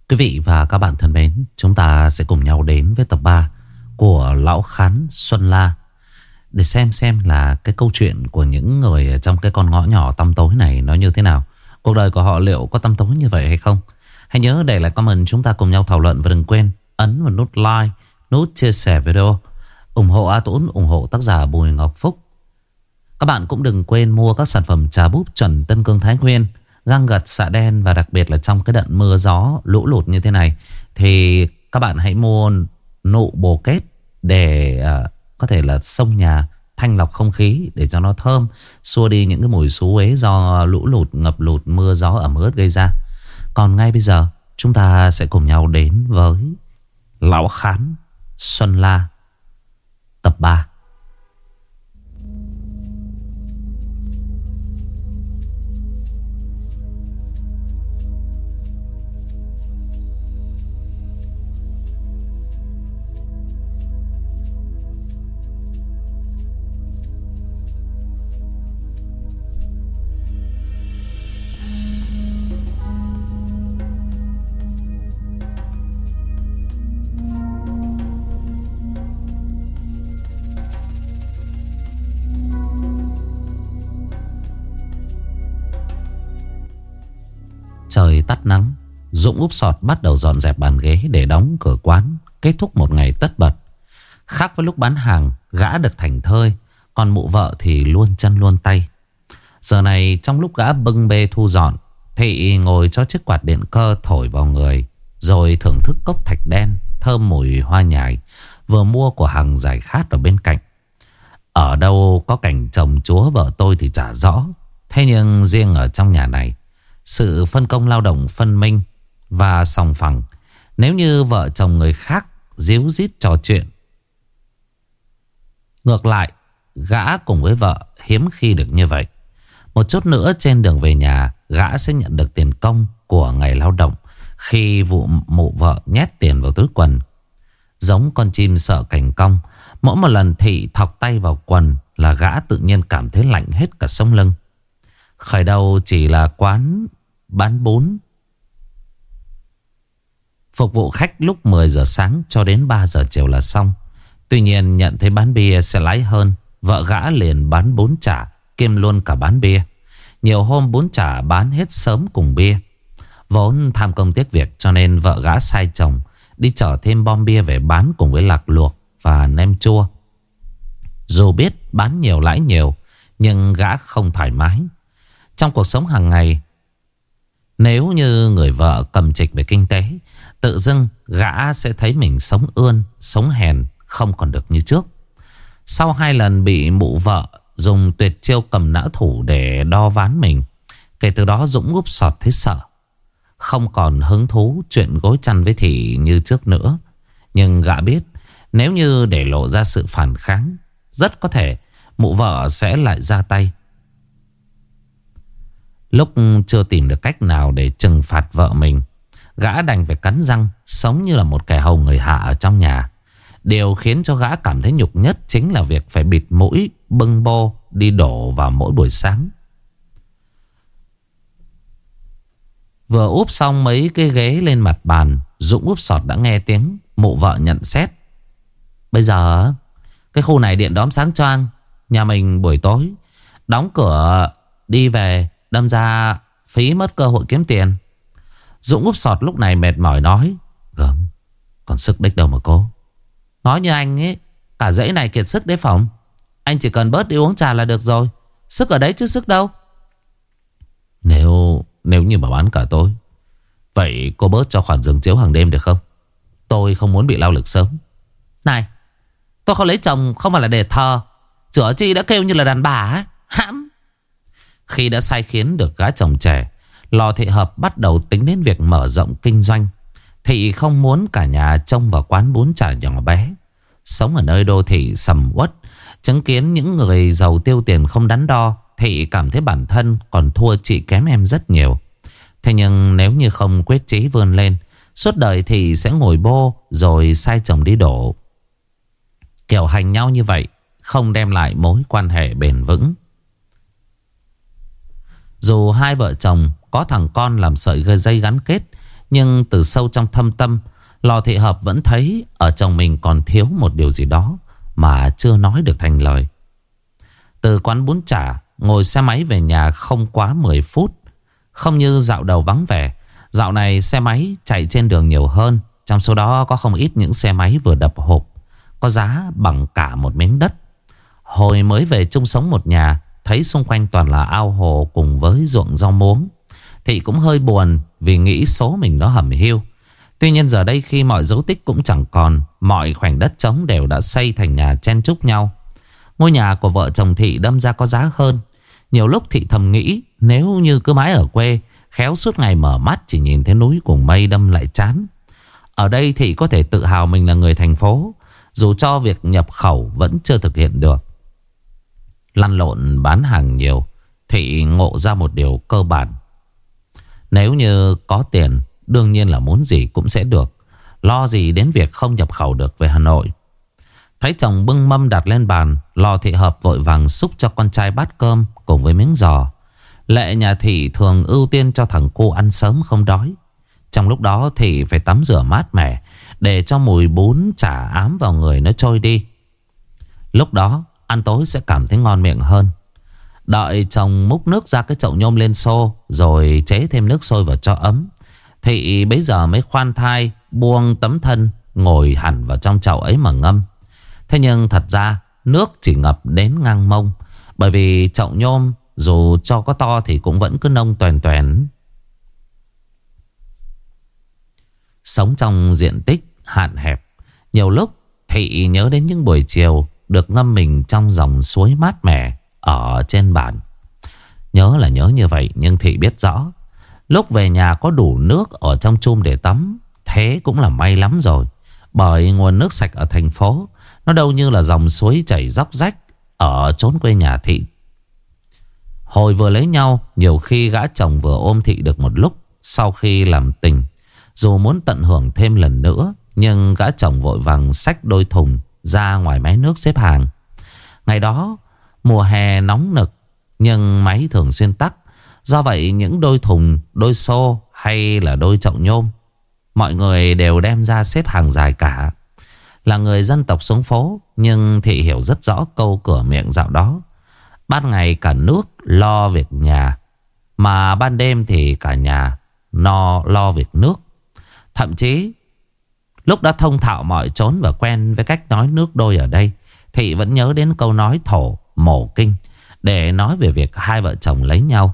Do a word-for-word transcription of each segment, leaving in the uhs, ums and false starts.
Quý vị và các bạn thân mến, chúng ta sẽ cùng nhau đến với tập ba của Lão Khán Xuân La để xem xem là cái câu chuyện của những người ở trong cái con ngõ nhỏ tăm tối này nó như thế nào. Cuộc đời của họ liệu có tăm tối như vậy hay không? Hãy nhớ để lại comment, chúng ta cùng nhau thảo luận. Và đừng quên ấn vào nút like, nút chia sẻ video, ủng hộ A Tũng, ủng hộ tác giả Bùi Ngọc Phúc. Các bạn cũng đừng quên mua các sản phẩm trà búp chuẩn Tân Cương Thái Nguyên, găng gật xạ đen. Và đặc biệt là trong cái đợt mưa gió lũ lụt như thế này thì các bạn hãy mua nụ bồ kết để uh, có thể là xông nhà, thanh lọc không khí để cho nó thơm, xua đi những cái mùi xú uế do lũ lụt, ngập lụt, mưa gió ẩm ướt gây ra. Còn ngay bây giờ chúng ta sẽ cùng nhau đến với Lão Khán Xuân La tập ba. Trời tắt nắng, Dũng úp sọt bắt đầu dọn dẹp bàn ghế để đóng cửa quán, kết thúc một ngày tất bật. Khác với lúc bán hàng, gã được thảnh thơi, còn mụ vợ thì luôn chân luôn tay. Giờ này trong lúc gã bưng bê thu dọn, Thị ngồi cho chiếc quạt điện cơ thổi vào người, rồi thưởng thức cốc thạch đen thơm mùi hoa nhài vừa mua của hàng giải khát ở bên cạnh. Ở đâu có cảnh chồng chúa vợ tôi thì chả rõ, thế nhưng riêng ở trong nhà này, sự phân công lao động phân minh và sòng phẳng. Nếu như vợ chồng người khác díu dít trò chuyện, ngược lại gã cùng với vợ hiếm khi được như vậy. Một chút nữa trên đường về nhà, gã sẽ nhận được tiền công của ngày lao động khi vụ mụ vợ nhét tiền vào túi quần. Giống con chim sợ cành cong, mỗi một lần Thị thọc tay vào quần là gã tự nhiên cảm thấy lạnh hết cả sống lưng. Khởi đầu chỉ là quán bán bún, phục vụ khách lúc mười giờ sáng cho đến ba giờ chiều là xong. Tuy nhiên nhận thấy bán bia sẽ lãi hơn, vợ gã liền bán bún chả kiêm luôn cả bán bia. Nhiều hôm bún chả bán hết sớm cùng bia. Vốn tham công tiếc việc cho nên vợ gã sai chồng đi chở thêm bom bia về bán cùng với lạc luộc và nem chua. Dù biết bán nhiều lãi nhiều, nhưng gã không thoải mái. Trong cuộc sống hàng ngày, nếu như người vợ cầm trịch về kinh tế, tự dưng gã sẽ thấy mình sống ươn, sống hèn, không còn được như trước. Sau hai lần bị mụ vợ dùng tuyệt chiêu cầm nã thủ để đo ván mình, kể từ đó Dũng úp sọt thấy sợ, không còn hứng thú chuyện gối chăn với Thị như trước nữa. Nhưng gã biết nếu như để lộ ra sự phản kháng, rất có thể mụ vợ sẽ lại ra tay. Lúc chưa tìm được cách nào để trừng phạt vợ mình, gã đành phải cắn răng sống như là một kẻ hầu người hạ ở trong nhà. Điều khiến cho gã cảm thấy nhục nhất chính là việc phải bịt mũi bưng bô đi đổ vào mỗi buổi sáng. Vừa úp xong mấy cái ghế lên mặt bàn, Dũng úp sọt đã nghe tiếng mụ vợ nhận xét: "Bây giờ cái khu này điện đóm sáng choang, nhà mình buổi tối đóng cửa đi về, đâm ra phí mất cơ hội kiếm tiền." Dũng úp sọt lúc này mệt mỏi nói: "Gớm, còn sức đích đâu mà cố. Nói như anh ấy, cả dãy này kiệt sức đấy phòng. Anh chỉ cần bớt đi uống trà là được rồi. Sức ở đấy chứ sức đâu." Nếu Nếu như mà bán cả tối, vậy cô bớt cho khoản giường chiếu hàng đêm được không? Tôi không muốn bị lao lực sớm. Này, tôi không lấy chồng không phải là để thờ, chữa chi đã kêu như là đàn bà ấy. Hãm. Khi đã sai khiến được gã chồng trẻ, Lò Thị Hợp bắt đầu tính đến việc mở rộng kinh doanh. Thị không muốn cả nhà trông vào quán bún chả nhỏ bé. Sống ở nơi đô thị sầm uất, chứng kiến những người giàu tiêu tiền không đắn đo, Thị cảm thấy bản thân còn thua chị kém em rất nhiều. Thế nhưng nếu như không quyết chí vươn lên, suốt đời Thị sẽ ngồi bô rồi sai chồng đi đổ. Kiểu hành nhau như vậy không đem lại mối quan hệ bền vững. Dù hai vợ chồng có thằng con làm sợi dây gắn kết, Nhưng từ sâu trong thâm tâm, Lò Thị Hợp vẫn thấy ở chồng mình còn thiếu một điều gì đó mà chưa nói được thành lời. Từ quán bún chả ngồi xe máy về nhà không quá mười phút. Không như dạo đầu vắng vẻ, dạo này xe máy chạy trên đường nhiều hơn. Trong số đó có không ít những xe máy vừa đập hộp, có giá bằng cả một miếng đất. Hồi mới về chung sống một nhà, thấy xung quanh toàn là ao hồ cùng với ruộng rau muống, Thị cũng hơi buồn vì nghĩ số mình nó hẩm hiu. Tuy nhiên giờ đây khi mọi dấu tích cũng chẳng còn, mọi khoảnh đất trống đều đã xây thành nhà chen chúc nhau. Ngôi nhà của vợ chồng Thị đâm ra có giá hơn. Nhiều lúc Thị thầm nghĩ nếu như cứ mãi ở quê, khéo suốt ngày mở mắt chỉ nhìn thấy núi cùng mây đâm lại chán. Ở đây Thị có thể tự hào mình là người thành phố, dù cho việc nhập khẩu vẫn chưa thực hiện được. Lăn lộn bán hàng nhiều, Thị ngộ ra một điều cơ bản. Nếu như có tiền, đương nhiên là muốn gì cũng sẽ được. Lo gì đến việc không nhập khẩu được về Hà Nội. Thấy chồng bưng mâm đặt lên bàn, Lò Thị Hợp vội vàng xúc cho con trai bát cơm cùng với miếng giò. Lệ nhà Thị thường ưu tiên cho thằng cu ăn sớm không đói. Trong lúc đó Thị phải tắm rửa mát mẻ để cho mùi bún chả ám vào người nó trôi đi. Lúc đó ăn tối sẽ cảm thấy ngon miệng hơn. Đợi chồng múc nước ra cái chậu nhôm lên xô, rồi chế thêm nước sôi vào cho ấm, Thị bấy giờ mới khoan thai buông tấm thân ngồi hẳn vào trong chậu ấy mà ngâm. Thế nhưng thật ra nước chỉ ngập đến ngang mông, bởi vì chậu nhôm dù cho có to thì cũng vẫn cứ nông toèn toèn. Sống trong diện tích hạn hẹp, nhiều lúc Thị nhớ đến những buổi chiều được ngâm mình trong dòng suối mát mẻ ở trên bản. Nhớ là nhớ như vậy, nhưng Thị biết rõ lúc về nhà có đủ nước ở trong chum để tắm, thế cũng là may lắm rồi. Bởi nguồn nước sạch ở thành phố nó đâu như là dòng suối chảy róc rách ở chốn quê nhà Thị. Hồi vừa lấy nhau, nhiều khi gã chồng vừa ôm Thị được một lúc sau khi làm tình, dù muốn tận hưởng thêm lần nữa, nhưng gã chồng vội vàng xách đôi thùng ra ngoài máy nước xếp hàng. Ngày đó mùa hè nóng nực, nhưng máy thường xuyên tắc. Do vậy những đôi thùng, đôi xô hay là đôi chậu nhôm, mọi người đều đem ra xếp hàng dài cả. Là người dân tộc xuống phố, nhưng Thị hiểu rất rõ câu cửa miệng dạo đó: ban ngày cả nước lo việc nhà, mà ban đêm thì cả nhà no lo việc nước. Thậm chí lúc đã thông thạo mọi chốn và quen với cách nói nước đôi ở đây, Thị vẫn nhớ đến câu nói thổ mổ kinh để nói về việc hai vợ chồng lấy nhau.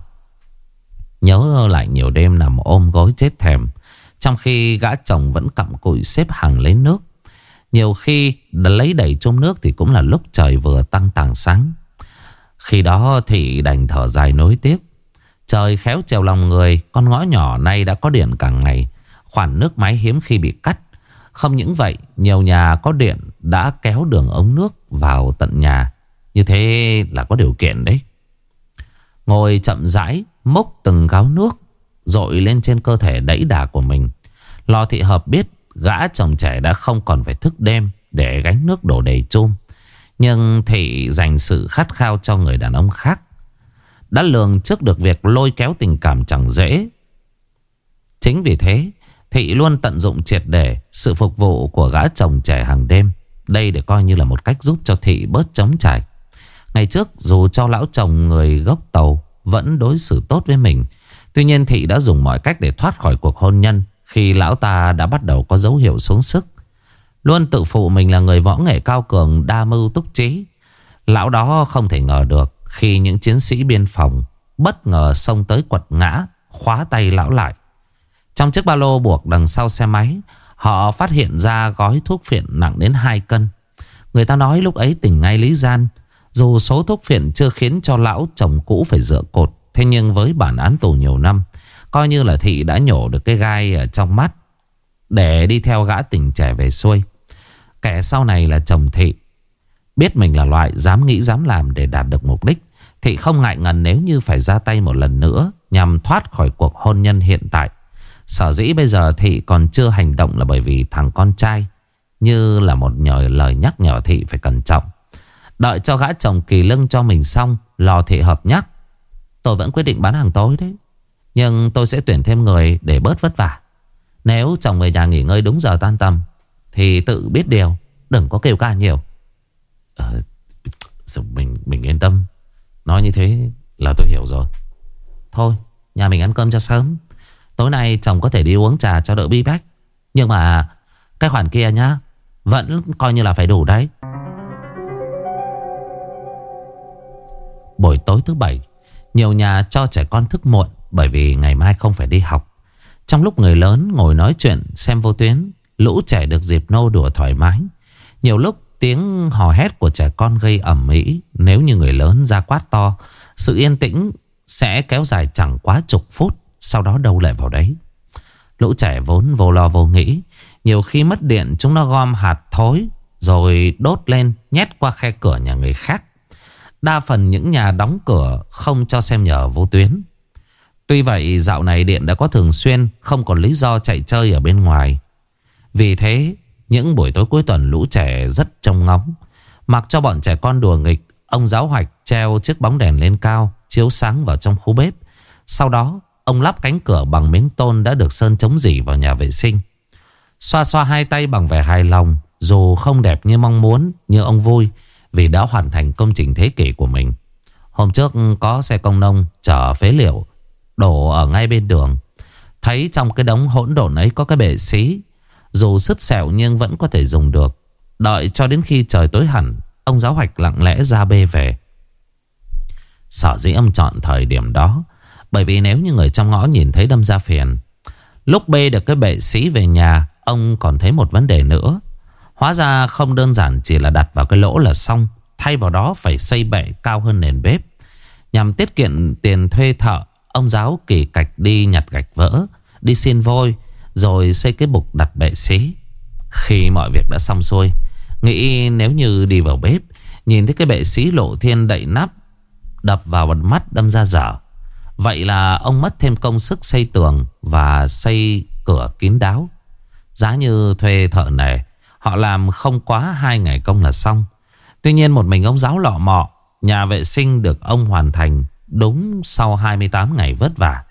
Nhớ lại nhiều đêm nằm ôm gối chết thèm, trong khi gã chồng vẫn cặm cụi xếp hàng lấy nước. Nhiều khi đã lấy đầy chum nước thì cũng là lúc trời vừa tăng tảng sáng. Khi đó Thị đành thở dài nối tiếc. Trời khéo trèo lòng người, con ngõ nhỏ nay đã có điện cả ngày. Khoản nước máy hiếm khi bị cắt. Không những vậy, nhiều nhà có điện đã kéo đường ống nước vào tận nhà. Như thế là có điều kiện đấy. Ngồi chậm rãi múc từng gáo nước dội lên trên cơ thể đẫy đà của mình, Lò Thị Hợp biết gã chồng trẻ đã không còn phải thức đêm để gánh nước đổ đầy chum. Nhưng Thị dành sự khát khao cho người đàn ông khác, đã lường trước được việc lôi kéo tình cảm chẳng dễ. Chính vì thế Thị luôn tận dụng triệt để sự phục vụ của gã chồng trẻ hàng đêm. Đây để coi như là một cách giúp cho Thị bớt trống trải. Ngày trước dù cho lão chồng người gốc Tàu vẫn đối xử tốt với mình, tuy nhiên Thị đã dùng mọi cách để thoát khỏi cuộc hôn nhân khi lão ta đã bắt đầu có dấu hiệu xuống sức. Luôn tự phụ mình là người võ nghệ cao cường, đa mưu túc trí. Lão đó không thể ngờ được khi những chiến sĩ biên phòng bất ngờ xông tới quật ngã, khóa tay lão lại. Trong chiếc ba lô buộc đằng sau xe máy, họ phát hiện ra gói thuốc phiện nặng đến hai cân. Người ta nói lúc ấy tình ngay lý gian. Dù số thuốc phiện chưa khiến cho lão chồng cũ phải dựa cột, thế nhưng với bản án tù nhiều năm, coi như là Thị đã nhổ được cái gai ở trong mắt để đi theo gã tình trẻ về xuôi. Kẻ sau này là chồng Thị, biết mình là loại dám nghĩ dám làm để đạt được mục đích. Thị không ngại ngần nếu như phải ra tay một lần nữa nhằm thoát khỏi cuộc hôn nhân hiện tại. Sở dĩ bây giờ Thị còn chưa hành động là bởi vì thằng con trai như là một nhờ lời nhắc nhở Thị phải cẩn trọng. Đợi cho gã chồng kỳ lưng cho mình xong, Lò Thị Hợp nhắc: tôi vẫn quyết định bán hàng tối đấy, nhưng tôi sẽ tuyển thêm người để bớt vất vả. Nếu chồng về nhà nghỉ ngơi đúng giờ tan tầm thì tự biết điều, đừng có kêu ca nhiều. Ờ, mình, mình yên tâm. Nói như thế là tôi hiểu rồi. Thôi nhà mình ăn cơm cho sớm. Tối nay chồng có thể đi uống trà cho đỡ bí bách. Nhưng mà cái khoản kia nhá, vẫn coi như là phải đủ đấy. Buổi tối thứ bảy, nhiều nhà cho trẻ con thức muộn bởi vì ngày mai không phải đi học. Trong lúc người lớn ngồi nói chuyện xem vô tuyến, lũ trẻ được dịp nô đùa thoải mái. Nhiều lúc tiếng hò hét của trẻ con gây ầm ĩ. Nếu như người lớn ra quát to, sự yên tĩnh sẽ kéo dài chẳng quá chục phút, sau đó đâu lại vào đấy. Lũ trẻ vốn vô lo vô nghĩ, nhiều khi mất điện chúng nó gom hạt thối rồi đốt lên nhét qua khe cửa nhà người khác. Đa phần những nhà đóng cửa không cho xem nhờ vô tuyến. Tuy vậy dạo này điện đã có thường xuyên, không còn lý do chạy chơi ở bên ngoài. Vì thế những buổi tối cuối tuần lũ trẻ rất trông ngóng. Mặc cho bọn trẻ con đùa nghịch, ông giáo hoạch treo chiếc bóng đèn lên cao, chiếu sáng vào trong khu bếp. Sau đó ông lắp cánh cửa bằng miếng tôn đã được sơn chống rỉ vào nhà vệ sinh. Xoa xoa hai tay bằng vẻ hài lòng. Dù không đẹp như mong muốn, nhưng ông vui vì đã hoàn thành công trình thế kỷ của mình. Hôm trước có xe công nông chở phế liệu đổ ở ngay bên đường. Thấy trong cái đống hỗn độn ấy có cái bệ xí, dù sứt sẹo nhưng vẫn có thể dùng được. Đợi cho đến khi trời tối hẳn, ông giáo hoạch lặng lẽ ra bê về. Sở dĩ ông chọn thời điểm đó bởi vì nếu như người trong ngõ nhìn thấy đâm ra phiền. Lúc bê được cái bệ xí về nhà, ông còn thấy một vấn đề nữa. Hóa ra không đơn giản chỉ là đặt vào cái lỗ là xong. Thay vào đó phải xây bệ cao hơn nền bếp. Nhằm tiết kiệm tiền thuê thợ, ông giáo kỳ cạch đi nhặt gạch vỡ, đi xin vôi, rồi xây cái bục đặt bệ xí. Khi mọi việc đã xong xuôi, nghĩ nếu như đi vào bếp, nhìn thấy cái bệ xí lộ thiên đậy nắp, đập vào một mắt đâm ra dở. Vậy là ông mất thêm công sức xây tường và xây cửa kín đáo. Giá như thuê thợ này, họ làm không quá hai ngày công là xong. Tuy nhiên một mình ông giáo lọ mọ, nhà vệ sinh được ông hoàn thành đúng sau hai mươi tám ngày vất vả.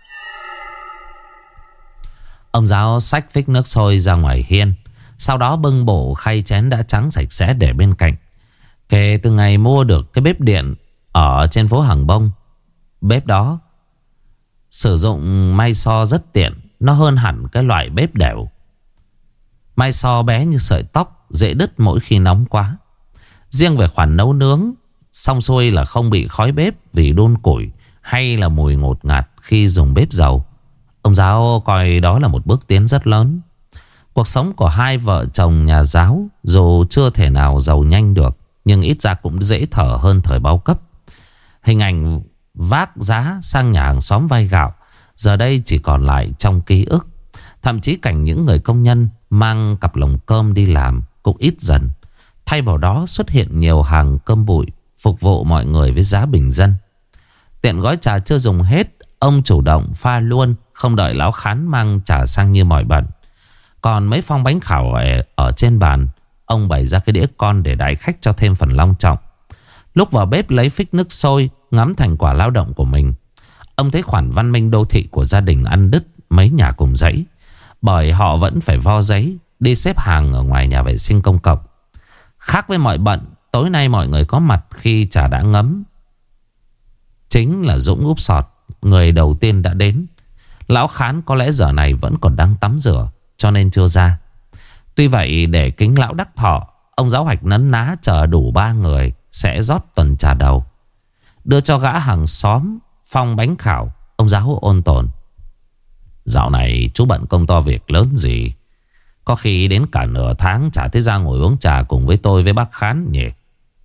Ông giáo xách phích nước sôi ra ngoài hiên, sau đó bưng bộ khay chén đã trắng sạch sẽ để bên cạnh. Kể từ ngày mua được cái bếp điện ở trên phố Hàng Bông, bếp đó sử dụng may so rất tiện. Nó hơn hẳn cái loại bếp đều. May so bé như sợi tóc, dễ đứt mỗi khi nóng quá. Riêng về khoản nấu nướng, xong xuôi là không bị khói bếp vì đun củi hay là mùi ngột ngạt khi dùng bếp dầu. Ông giáo coi đó là một bước tiến rất lớn. Cuộc sống của hai vợ chồng nhà giáo dù chưa thể nào giàu nhanh được, nhưng ít ra cũng dễ thở hơn thời bao cấp. Hình ảnh vác giá sang nhà hàng xóm vay gạo giờ đây chỉ còn lại trong ký ức. Thậm chí cảnh những người công nhân mang cặp lồng cơm đi làm cũng ít dần. Thay vào đó xuất hiện nhiều hàng cơm bụi phục vụ mọi người với giá bình dân. Tiện gói trà chưa dùng hết, ông chủ động pha luôn, không đợi lão khán mang trà sang như mọi bận. Còn mấy phong bánh khảo ở, ở trên bàn, ông bày ra cái đĩa con để đãi khách cho thêm phần long trọng. Lúc vào bếp lấy phích nước sôi, ngắm thành quả lao động của mình, ông thấy khoản văn minh đô thị của gia đình ăn đứt mấy nhà cùng dãy, bởi họ vẫn phải vo giấy đi xếp hàng ở ngoài nhà vệ sinh công cộng. Khác với mọi bận, tối nay mọi người có mặt khi trà đã ngấm. Chính là Dũng Úp Sọt, người đầu tiên đã đến. Lão Khán có lẽ giờ này vẫn còn đang tắm rửa, cho nên chưa ra. Tuy vậy để kính lão đắc thọ, ông giáo hoạch nấn ná chờ đủ ba người sẽ rót tuần trà đầu, đưa cho gã hàng xóm phong bánh khảo. Ông giáo ôn tồn: dạo này chú bận công to việc lớn gì, có khi đến cả nửa tháng chả thấy ra ngồi uống trà cùng với tôi với bác Khán nhỉ?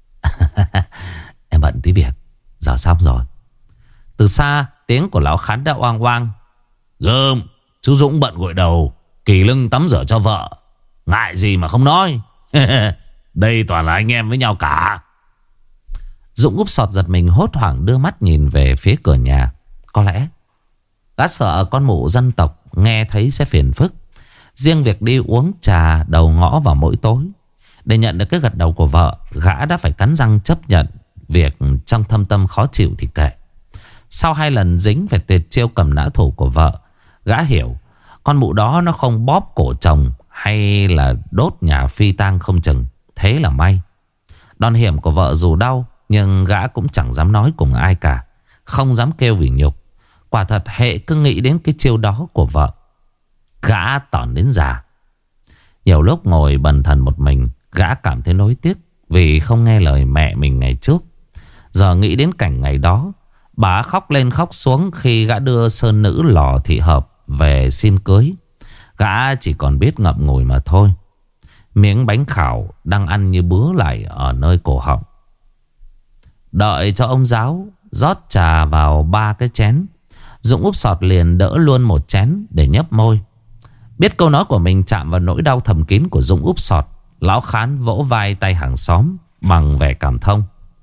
Em bận tí việc, giờ xong rồi. Từ xa tiếng của lão Khán đã oang oang: gơm, chú Dũng bận gội đầu, kỳ lưng tắm rửa cho vợ, ngại gì mà không nói. Đây toàn là anh em với nhau cả. Dũng Úp Sọt giật mình hốt hoảng đưa mắt nhìn về phía cửa nhà. Có lẽ gã sợ con mụ dân tộc nghe thấy sẽ phiền phức. Riêng việc đi uống trà đầu ngõ vào mỗi tối, để nhận được cái gật đầu của vợ, gã đã phải cắn răng chấp nhận. Việc trong thâm tâm khó chịu thì kệ. Sau hai lần dính phải tuyệt chiêu cầm nã thủ của vợ, gã hiểu Con mụ đó nó không bóp cổ chồng hay là đốt nhà phi tang không chừng. Thế là may. Đòn hiểm của vợ dù đau, nhưng gã cũng chẳng dám nói cùng ai cả, không dám kêu vì nhục. Quả thật hệ cứ nghĩ đến cái chiêu đó của vợ, gã tỏn đến già. Nhiều lúc ngồi bần thần một mình, gã cảm thấy nối tiếc vì không nghe lời mẹ mình ngày trước. Giờ nghĩ đến cảnh ngày đó, bà khóc lên khóc xuống khi gã đưa sơn nữ Lò Thị Hợp về xin cưới. Gã chỉ còn biết ngậm ngùi mà thôi. Miếng bánh khảo đang ăn như bứa lại ở nơi cổ họng. Đợi cho ông giáo rót trà vào ba cái chén, Dũng úp sọt liền đỡ luôn một chén để nhấp môi. Biết câu nói của mình chạm vào nỗi đau thầm kín của Dũng úp sọt, lão Khán vỗ vai tay hàng xóm bằng vẻ cảm thông.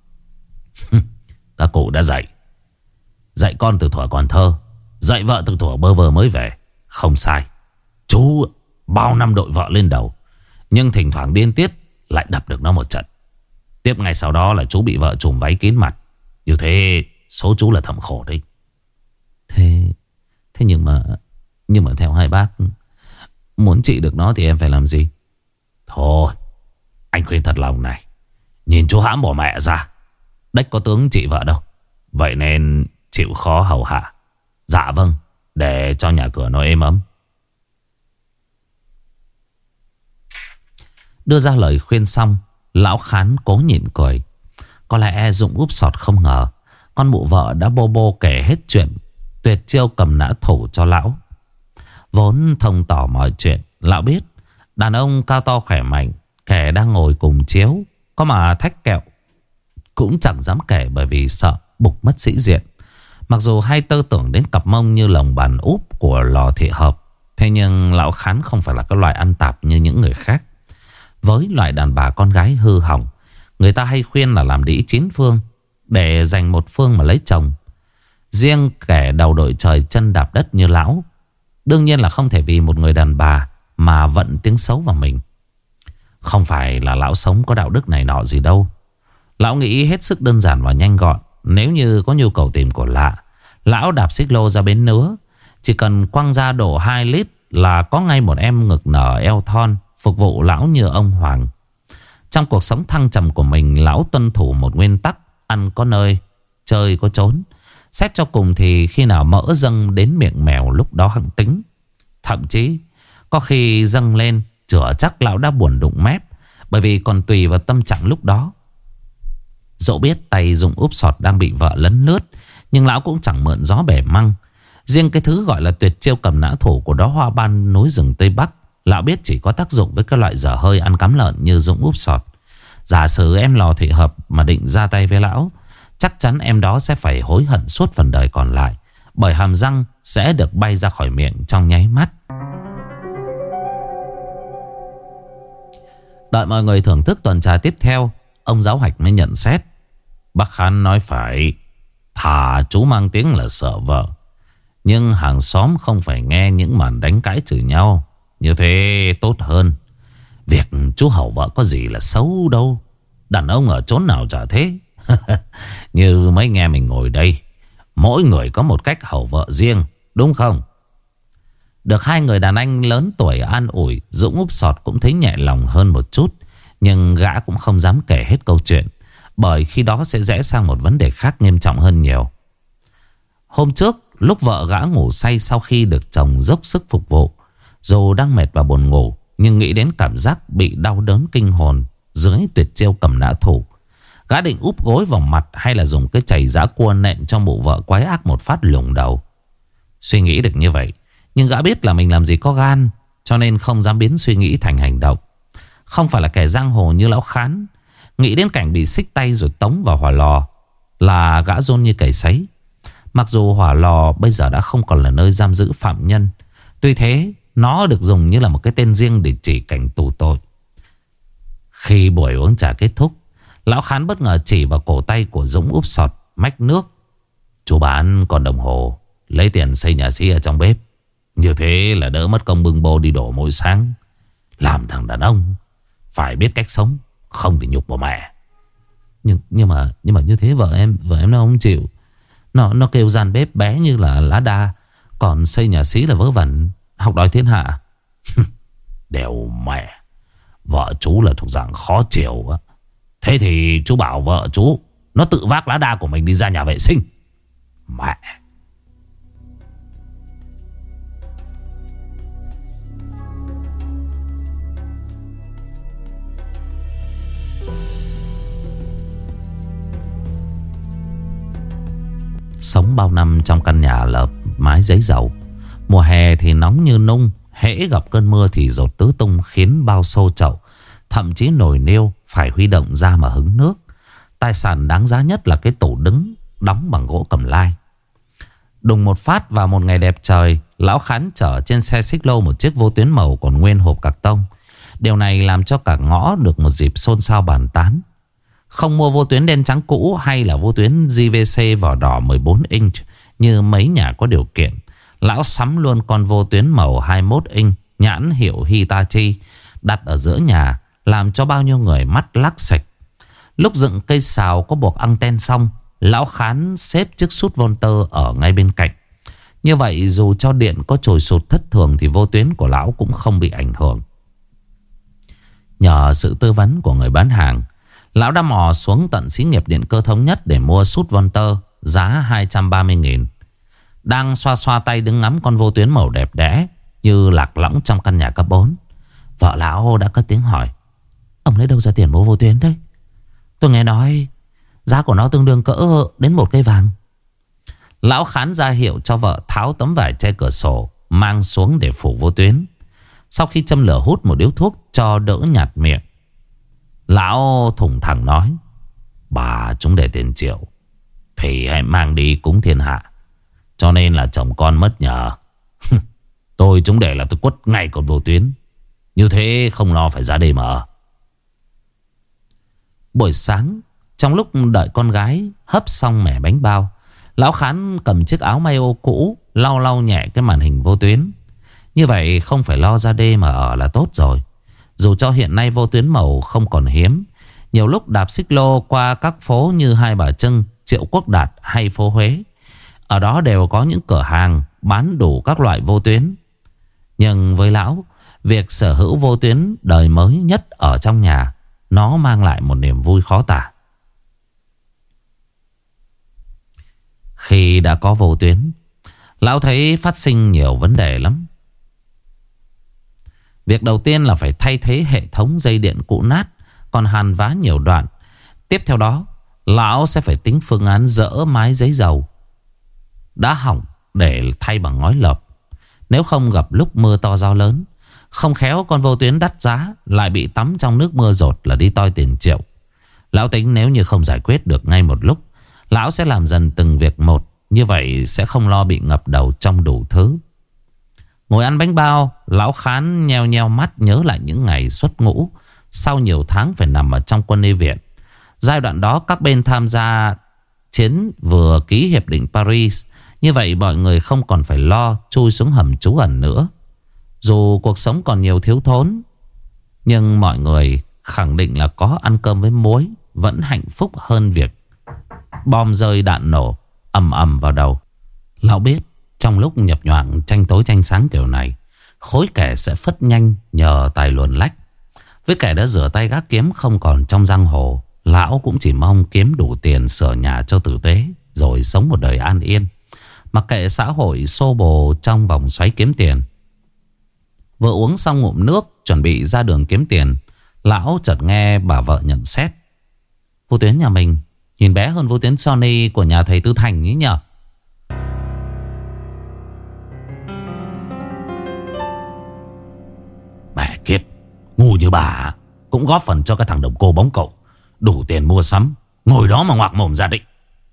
Các cụ đã dạy Dạy con từ thuở còn thơ, dạy vợ từ thuở bơ vơ mới về. Không sai. Chú bao năm đội vợ lên đầu, nhưng thỉnh thoảng điên tiết lại đập được nó một trận. Tiếp ngày sau đó là chú bị vợ trùm váy kín mặt. Như thế số chú là thầm khổ đấy. Thế Thế nhưng mà Nhưng mà theo hai bác, muốn trị được nó thì em phải làm gì? Thôi, anh khuyên thật lòng này, nhìn chú hãm bỏ mẹ ra, đếch có tướng trị vợ đâu. Vậy nên chịu khó hầu hạ. Dạ vâng, để cho nhà cửa nó êm ấm. Đưa ra lời khuyên xong, lão Khán cố nhịn cười. Có lẽ Dũng úp sọt không ngờ con mụ vợ đã bô bô kể hết chuyện tuyệt chiêu cầm nã thủ cho lão. Vốn thông tỏ mọi chuyện, lão biết đàn ông cao to khỏe mạnh, kẻ đang ngồi cùng chiếu, có mà thách kẹo cũng chẳng dám kể, bởi vì sợ bục mất sĩ diện. Mặc dù hay tơ tưởng đến cặp mông như lồng bàn úp của Lò Thị Hợp, thế nhưng lão Khán không phải là cái loại ăn tạp như những người khác. Với loại đàn bà con gái hư hỏng, người ta hay khuyên là làm đĩ chín phương để dành một phương mà lấy chồng. Riêng kẻ đầu đội trời chân đạp đất như lão, đương nhiên là không thể vì một người đàn bà mà vận tiếng xấu vào mình. Không phải là lão sống có đạo đức này nọ gì đâu. Lão nghĩ hết sức đơn giản và nhanh gọn. Nếu như có nhu cầu tìm của lạ, lão đạp xích lô ra bến Nứa, chỉ cần quăng ra đổ hai lít là có ngay một em ngực nở eo thon phục vụ lão như ông hoàng. Trong cuộc sống thăng trầm của mình, lão tuân thủ một nguyên tắc: ăn có nơi, chơi có chốn. Xét cho cùng thì khi nào mỡ dâng đến miệng mèo, lúc đó hẵng tính. Thậm chí có khi dâng lên chửa chắc lão đã buồn đụng mép, bởi vì còn tùy vào tâm trạng lúc đó. Dẫu biết tay Dũng úp sọt đang bị vợ lấn lướt, nhưng lão cũng chẳng mượn gió bẻ măng. Riêng cái thứ gọi là tuyệt chiêu cầm nã thủ của đó hoa ban núi rừng Tây Bắc, lão biết chỉ có tác dụng với các loại dở hơi ăn cắm lợn như Dũng úp sọt. Giả sử em Lò Thị Hợp mà định ra tay với lão, chắc chắn em đó sẽ phải hối hận suốt phần đời còn lại, bởi hàm răng sẽ được bay ra khỏi miệng trong nháy mắt. Đợi mọi người thưởng thức tuần trà tiếp theo, ông giáo hạch mới nhận xét. Bác Khán nói phải, thà chú mang tiếng là sợ vợ, nhưng hàng xóm không phải nghe những màn đánh cãi chửi nhau. Như thế tốt hơn. Việc chú hầu vợ có gì là xấu đâu. Đàn ông ở chốn nào chả thế. Như mấy nghe mình ngồi đây, mỗi người có một cách hầu vợ riêng, đúng không? Được hai người đàn anh lớn tuổi an ủi, Dũng úp sọt cũng thấy nhẹ lòng hơn một chút. Nhưng gã cũng không dám kể hết câu chuyện, bởi khi đó sẽ rẽ sang một vấn đề khác nghiêm trọng hơn nhiều. Hôm trước, lúc vợ gã ngủ say sau khi được chồng dốc sức phục vụ, dù đang mệt và buồn ngủ, nhưng nghĩ đến cảm giác bị đau đớn kinh hồn dưới tuyệt chiêu cầm nã thủ, gã định úp gối vào mặt hay là dùng cái chày giã cua nện cho mụ vợ quái ác một phát lủng đầu. Suy nghĩ được như vậy, nhưng gã biết là mình làm gì có gan, cho nên không dám biến suy nghĩ thành hành động. Không phải là kẻ giang hồ như lão Khán, nghĩ đến cảnh bị xích tay rồi tống vào hỏa lò là gã run như cầy sấy. Mặc dù hỏa lò bây giờ đã không còn là nơi giam giữ phạm nhân, tuy thế nó được dùng như là một cái tên riêng để chỉ cảnh tù tội. Khi buổi uống trà kết thúc, lão Khán bất ngờ chỉ vào cổ tay của Dũng úp sọt, mách nước. Chú bán con đồng hồ, lấy tiền xây nhà xí ở trong bếp. Như thế là đỡ mất công bưng bô đi đổ mỗi sáng. Làm thằng đàn ông phải biết cách sống, không để nhục vào mẹ. Nhưng nhưng mà nhưng mà như thế vợ em vợ em nó không chịu. Nó nó kêu gian bếp bé như là lá đa, còn xây nhà xí là vớ vẩn. Học đòi thiên hạ. Đều mẹ. Vợ chú là thuộc dạng khó chịu á. Thế thì chú bảo vợ chú nó tự vác lá đa của mình đi ra nhà vệ sinh. Mẹ. Sống bao năm trong căn nhà lợp mái giấy dầu, mùa hè thì nóng như nung, hễ gặp cơn mưa thì dột tứ tung, khiến bao xô chậu, thậm chí nồi niêu phải huy động ra mà hứng nước. Tài sản đáng giá nhất là cái tủ đứng đóng bằng gỗ cầm lai. Đùng một phát vào một ngày đẹp trời, lão Khán chở trên xe xích lô một chiếc vô tuyến màu còn nguyên hộp cạc tông. Điều này làm cho cả ngõ được một dịp xôn xao bàn tán. Không mua vô tuyến đen trắng cũ hay là vô tuyến giê vê xê vỏ đỏ mười bốn inch như mấy nhà có điều kiện, lão sắm luôn con vô tuyến màu hai mươi mốt inch nhãn hiệu Hitachi đặt ở giữa nhà, làm cho bao nhiêu người mắt lắc sạch. Lúc dựng cây sào có buộc anten xong, lão Khán xếp chiếc sút volter ở ngay bên cạnh. Như vậy dù cho điện có trồi sụt thất thường thì vô tuyến của lão cũng không bị ảnh hưởng. Nhờ sự tư vấn của người bán hàng, lão đã mò xuống tận xí nghiệp điện cơ thống nhất để mua sút volter giá hai trăm ba mươi nghìn. Đang xoa xoa tay đứng ngắm con vô tuyến màu đẹp đẽ như lạc lõng trong căn nhà cấp bốn, vợ lão đã cất tiếng hỏi: ông lấy đâu ra tiền mua vô tuyến đấy? Tôi nghe nói giá của nó tương đương cỡ đến một cây vàng. Lão Khán ra hiệu cho vợ tháo tấm vải che cửa sổ mang xuống để phủ vô tuyến. Sau khi châm lửa hút một điếu thuốc cho đỡ nhạt miệng, lão thủng thẳng nói: bà chúng để tiền triệu thì hãy mang đi cúng thiên hạ, cho nên là chồng con mất nhờ. Tôi chúng để là tôi quất ngay con vô tuyến, như thế không lo phải ra đêm ở. Buổi sáng, trong lúc đợi con gái hấp xong mẻ bánh bao, lão Khán cầm chiếc áo may ô cũ lau lau nhẹ cái màn hình vô tuyến. Như vậy không phải lo ra đêm mà ở là tốt rồi. Dù cho hiện nay vô tuyến màu không còn hiếm, nhiều lúc đạp xích lô qua các phố như Hai Bà Trưng, Triệu Quốc Đạt hay phố Huế, ở đó đều có những cửa hàng bán đủ các loại vô tuyến. Nhưng với lão, việc sở hữu vô tuyến đời mới nhất ở trong nhà, nó mang lại một niềm vui khó tả. Khi đã có vô tuyến, lão thấy phát sinh nhiều vấn đề lắm. Việc đầu tiên là phải thay thế hệ thống dây điện cũ nát, còn hàn vá nhiều đoạn. Tiếp theo đó, lão sẽ phải tính phương án dỡ mái giấy dầu đã hỏng để thay bằng ngói lợp. Nếu không gặp lúc mưa to gió lớn, không khéo con vô tuyến đắt giá lại bị tắm trong nước mưa dột là đi toi tiền triệu. Lão tính nếu như không giải quyết được ngay một lúc, lão sẽ làm dần từng việc một. Như vậy sẽ không lo bị ngập đầu trong đủ thứ. Ngồi ăn bánh bao, lão Khán nheo nheo mắt nhớ lại những ngày xuất ngũ sau nhiều tháng phải nằm ở trong quân y viện. Giai đoạn đó các bên tham gia chiến vừa ký hiệp định Paris. Như vậy mọi người không còn phải lo chui xuống hầm trú ẩn nữa. Dù cuộc sống còn nhiều thiếu thốn, nhưng mọi người khẳng định là có ăn cơm với muối vẫn hạnh phúc hơn việc bom rơi đạn nổ ầm ầm vào đầu. Lão biết trong lúc nhập nhoạng tranh tối tranh sáng kiểu này, khối kẻ sẽ phất nhanh nhờ tài luồn lách. Với kẻ đã rửa tay gác kiếm không còn trong giang hồ, lão cũng chỉ mong kiếm đủ tiền sửa nhà cho tử tế, rồi sống một đời an yên, mặc kệ xã hội xô bồ trong vòng xoáy kiếm tiền. Vừa uống xong ngụm nước chuẩn bị ra đường kiếm tiền, lão chợt nghe bà vợ nhận xét: vô tuyến nhà mình nhìn bé hơn vô tuyến Sony của nhà thầy Tư Thành ấy nhở? Mẹ kiếp, ngu như bà cũng góp phần cho cái thằng đồng cô bóng cậu đủ tiền mua sắm, ngồi đó mà ngoạc mồm ra định.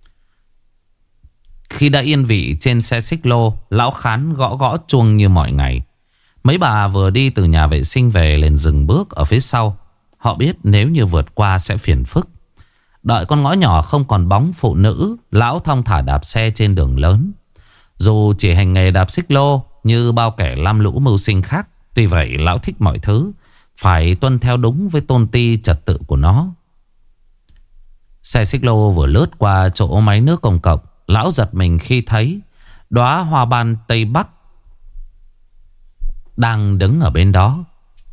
Khi đã yên vị trên xe xích lô, lão Khán gõ gõ chuông như mọi ngày. Mấy bà vừa đi từ nhà vệ sinh về liền dừng bước ở phía sau. Họ biết nếu như vượt qua sẽ phiền phức. Đợi con ngõ nhỏ không còn bóng phụ nữ, lão thong thả đạp xe trên đường lớn. Dù chỉ hành nghề đạp xích lô như bao kẻ lam lũ mưu sinh khác, tuy vậy lão thích mọi thứ phải tuân theo đúng với tôn ti trật tự của nó. Xe xích lô vừa lướt qua chỗ máy nước công cộng, lão giật mình khi thấy đóa hoa ban Tây Bắc đang đứng ở bên đó.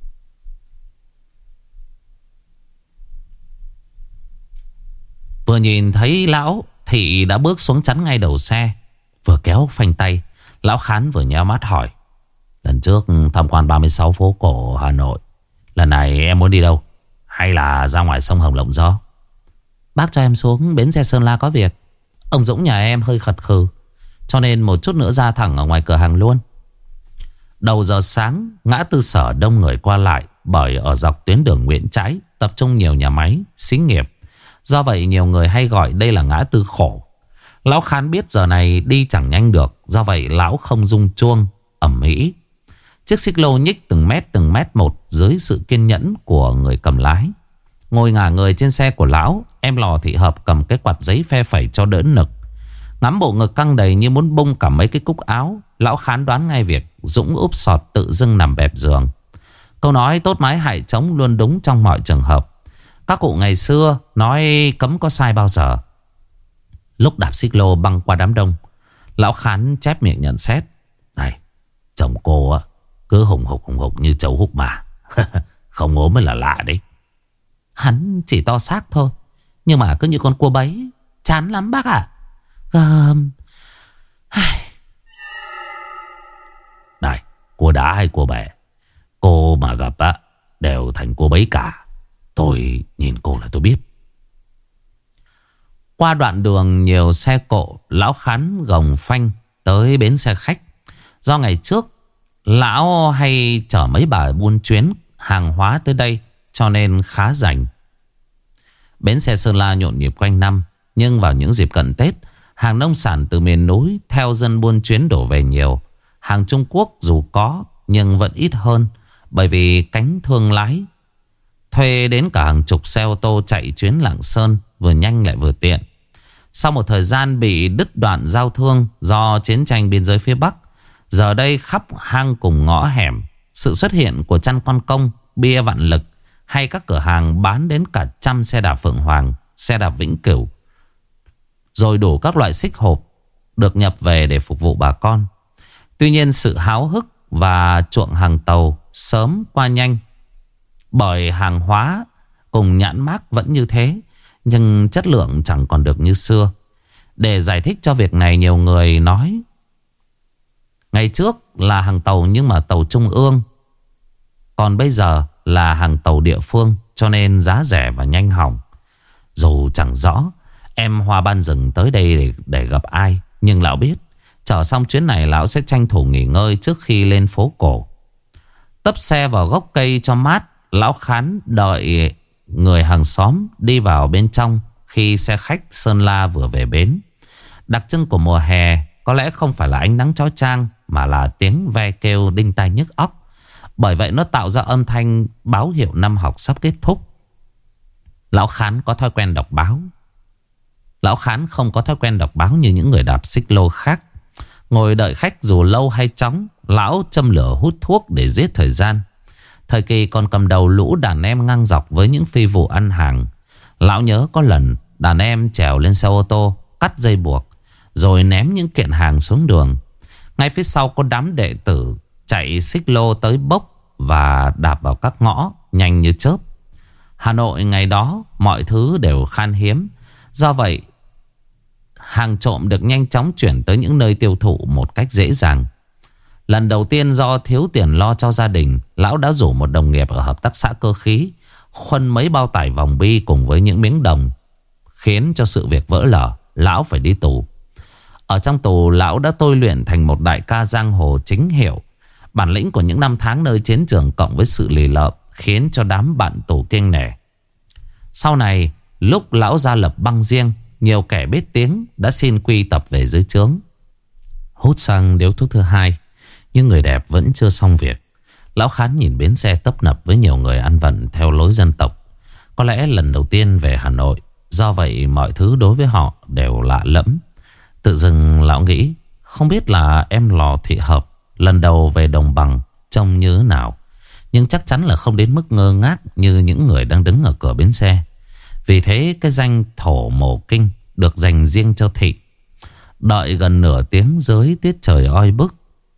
Vừa nhìn thấy lão, Thị đã bước xuống chắn ngay đầu xe, vừa kéo phanh tay. Lão Khán vừa nheo mắt hỏi: lần trước tham quan ba mươi sáu phố cổ Hà Nội, lần này em muốn đi đâu? Hay là ra ngoài sông Hồng lộng gió? Bác cho em xuống bến xe Sơn La có việc. Ông Dũng nhà em hơi khật khừ, cho nên một chút nữa ra thẳng ở ngoài cửa hàng luôn. Đầu giờ sáng, ngã tư Sở đông người qua lại, bởi ở dọc tuyến đường Nguyễn Trãi tập trung nhiều nhà máy, xí nghiệp. Do vậy nhiều người hay gọi đây là ngã tư khổ. Lão Khán biết giờ này đi chẳng nhanh được, do vậy lão không rung chuông ầm ĩ. Chiếc xích lô nhích từng mét từng mét một dưới sự kiên nhẫn của người cầm lái. Ngồi ngả người trên xe của lão, em Lò Thị Hợp cầm cái quạt giấy phe phẩy cho đỡ nực. Ngắm bộ ngực căng đầy như muốn bung cả mấy cái cúc áo, lão Khán đoán ngay việc Dũng úp sọt tự dưng nằm bẹp giường. Câu nói tốt mái hại trống luôn đúng trong mọi trường hợp. Các cụ ngày xưa nói cấm có sai bao giờ. Lúc đạp xích lô băng qua đám đông, lão Khán chép miệng nhận xét: này, chồng cô á cứ hùng hục hùng hục như chấu húc mà. Không ốm mới là lạ đấy. Hắn chỉ to xác thôi, nhưng mà cứ như con cua bấy. Chán lắm bác ạ. Gờm. Này, cua đá hay cua bè, cô mà gặp á đều thành cua bấy cả. Tôi nhìn cô là tôi biết. Qua đoạn đường nhiều xe cộ, lão Khán gồng phanh tới bến xe khách. Do ngày trước lão hay chở mấy bà buôn chuyến hàng hóa tới đây, cho nên khá rảnh. Bến xe Sơn La nhộn nhịp quanh năm, nhưng vào những dịp cận Tết, hàng nông sản từ miền núi theo dân buôn chuyến đổ về nhiều. Hàng Trung Quốc dù có nhưng vẫn ít hơn, bởi vì cánh thương lái thuê đến cả hàng chục xe ô tô chạy chuyến Lạng Sơn, vừa nhanh lại vừa tiện. Sau một thời gian bị đứt đoạn giao thương do chiến tranh biên giới phía Bắc, giờ đây khắp hang cùng ngõ hẻm, sự xuất hiện của chăn con công, bia Vạn Lực hay các cửa hàng bán đến cả trăm xe đạp Phượng Hoàng, xe đạp Vĩnh Cửu, rồi đủ các loại xích hộp được nhập về để phục vụ bà con. Tuy nhiên sự háo hức và chuộng hàng tàu sớm qua nhanh, bởi hàng hóa cùng nhãn mác vẫn như thế, nhưng chất lượng chẳng còn được như xưa. Để giải thích cho việc này, nhiều người nói ngày trước là hàng tàu nhưng mà tàu trung ương, còn bây giờ là hàng tàu địa phương, cho nên giá rẻ và nhanh hỏng. Dù chẳng rõ em Hoa Ban Rừng tới đây để, để gặp ai, nhưng lão biết chở xong chuyến này lão sẽ tranh thủ nghỉ ngơi trước khi lên phố cổ. Tấp xe vào gốc cây cho mát, lão Khán đợi người hàng xóm đi vào bên trong khi xe khách Sơn La vừa về bến. Đặc trưng của mùa hè có lẽ không phải là ánh nắng chói chang, mà là tiếng ve kêu đinh tai nhức óc. Bởi vậy nó tạo ra âm thanh báo hiệu năm học sắp kết thúc. Lão Khán có thói quen đọc báo. Lão Khán không có thói quen đọc báo như những người đạp xích lô khác. Ngồi đợi khách dù lâu hay chóng, lão châm lửa hút thuốc để giết thời gian. Thời kỳ còn cầm đầu lũ đàn em ngang dọc với những phi vụ ăn hàng. Lão nhớ có lần đàn em trèo lên xe ô tô, cắt dây buộc, rồi ném những kiện hàng xuống đường. Ngay phía sau có đám đệ tử chạy xích lô tới bốc và đạp vào các ngõ nhanh như chớp. Hà Nội ngày đó mọi thứ đều khan hiếm. Do vậy hàng trộm được nhanh chóng chuyển tới những nơi tiêu thụ một cách dễ dàng. Lần đầu tiên do thiếu tiền lo cho gia đình, lão đã rủ một đồng nghiệp ở hợp tác xã cơ khí khuân mấy bao tải vòng bi cùng với những miếng đồng, khiến cho sự việc vỡ lở. Lão phải đi tù. Ở trong tù, lão đã tôi luyện thành một đại ca giang hồ chính hiệu. Bản lĩnh của những năm tháng nơi chiến trường cộng với sự lì lợm khiến cho đám bạn tù kiêng nể. Sau này, lúc lão ra lập băng riêng, nhiều kẻ biết tiếng đã xin quy tập về dưới trướng. Hút sang điếu thuốc thứ hai, nhưng người đẹp vẫn chưa xong việc. Lão Khán nhìn bến xe tấp nập với nhiều người ăn vận theo lối dân tộc. Có lẽ lần đầu tiên về Hà Nội, do vậy mọi thứ đối với họ đều lạ lẫm. Tự dưng lão nghĩ, không biết là em Lò Thị Hợp lần đầu về đồng bằng trông như thế nào, nhưng chắc chắn là không đến mức ngơ ngác như những người đang đứng ở cửa bến xe. Vì thế cái danh thổ mổ kinh được dành riêng cho Thị. Đợi gần nửa tiếng dưới tiết trời oi bức,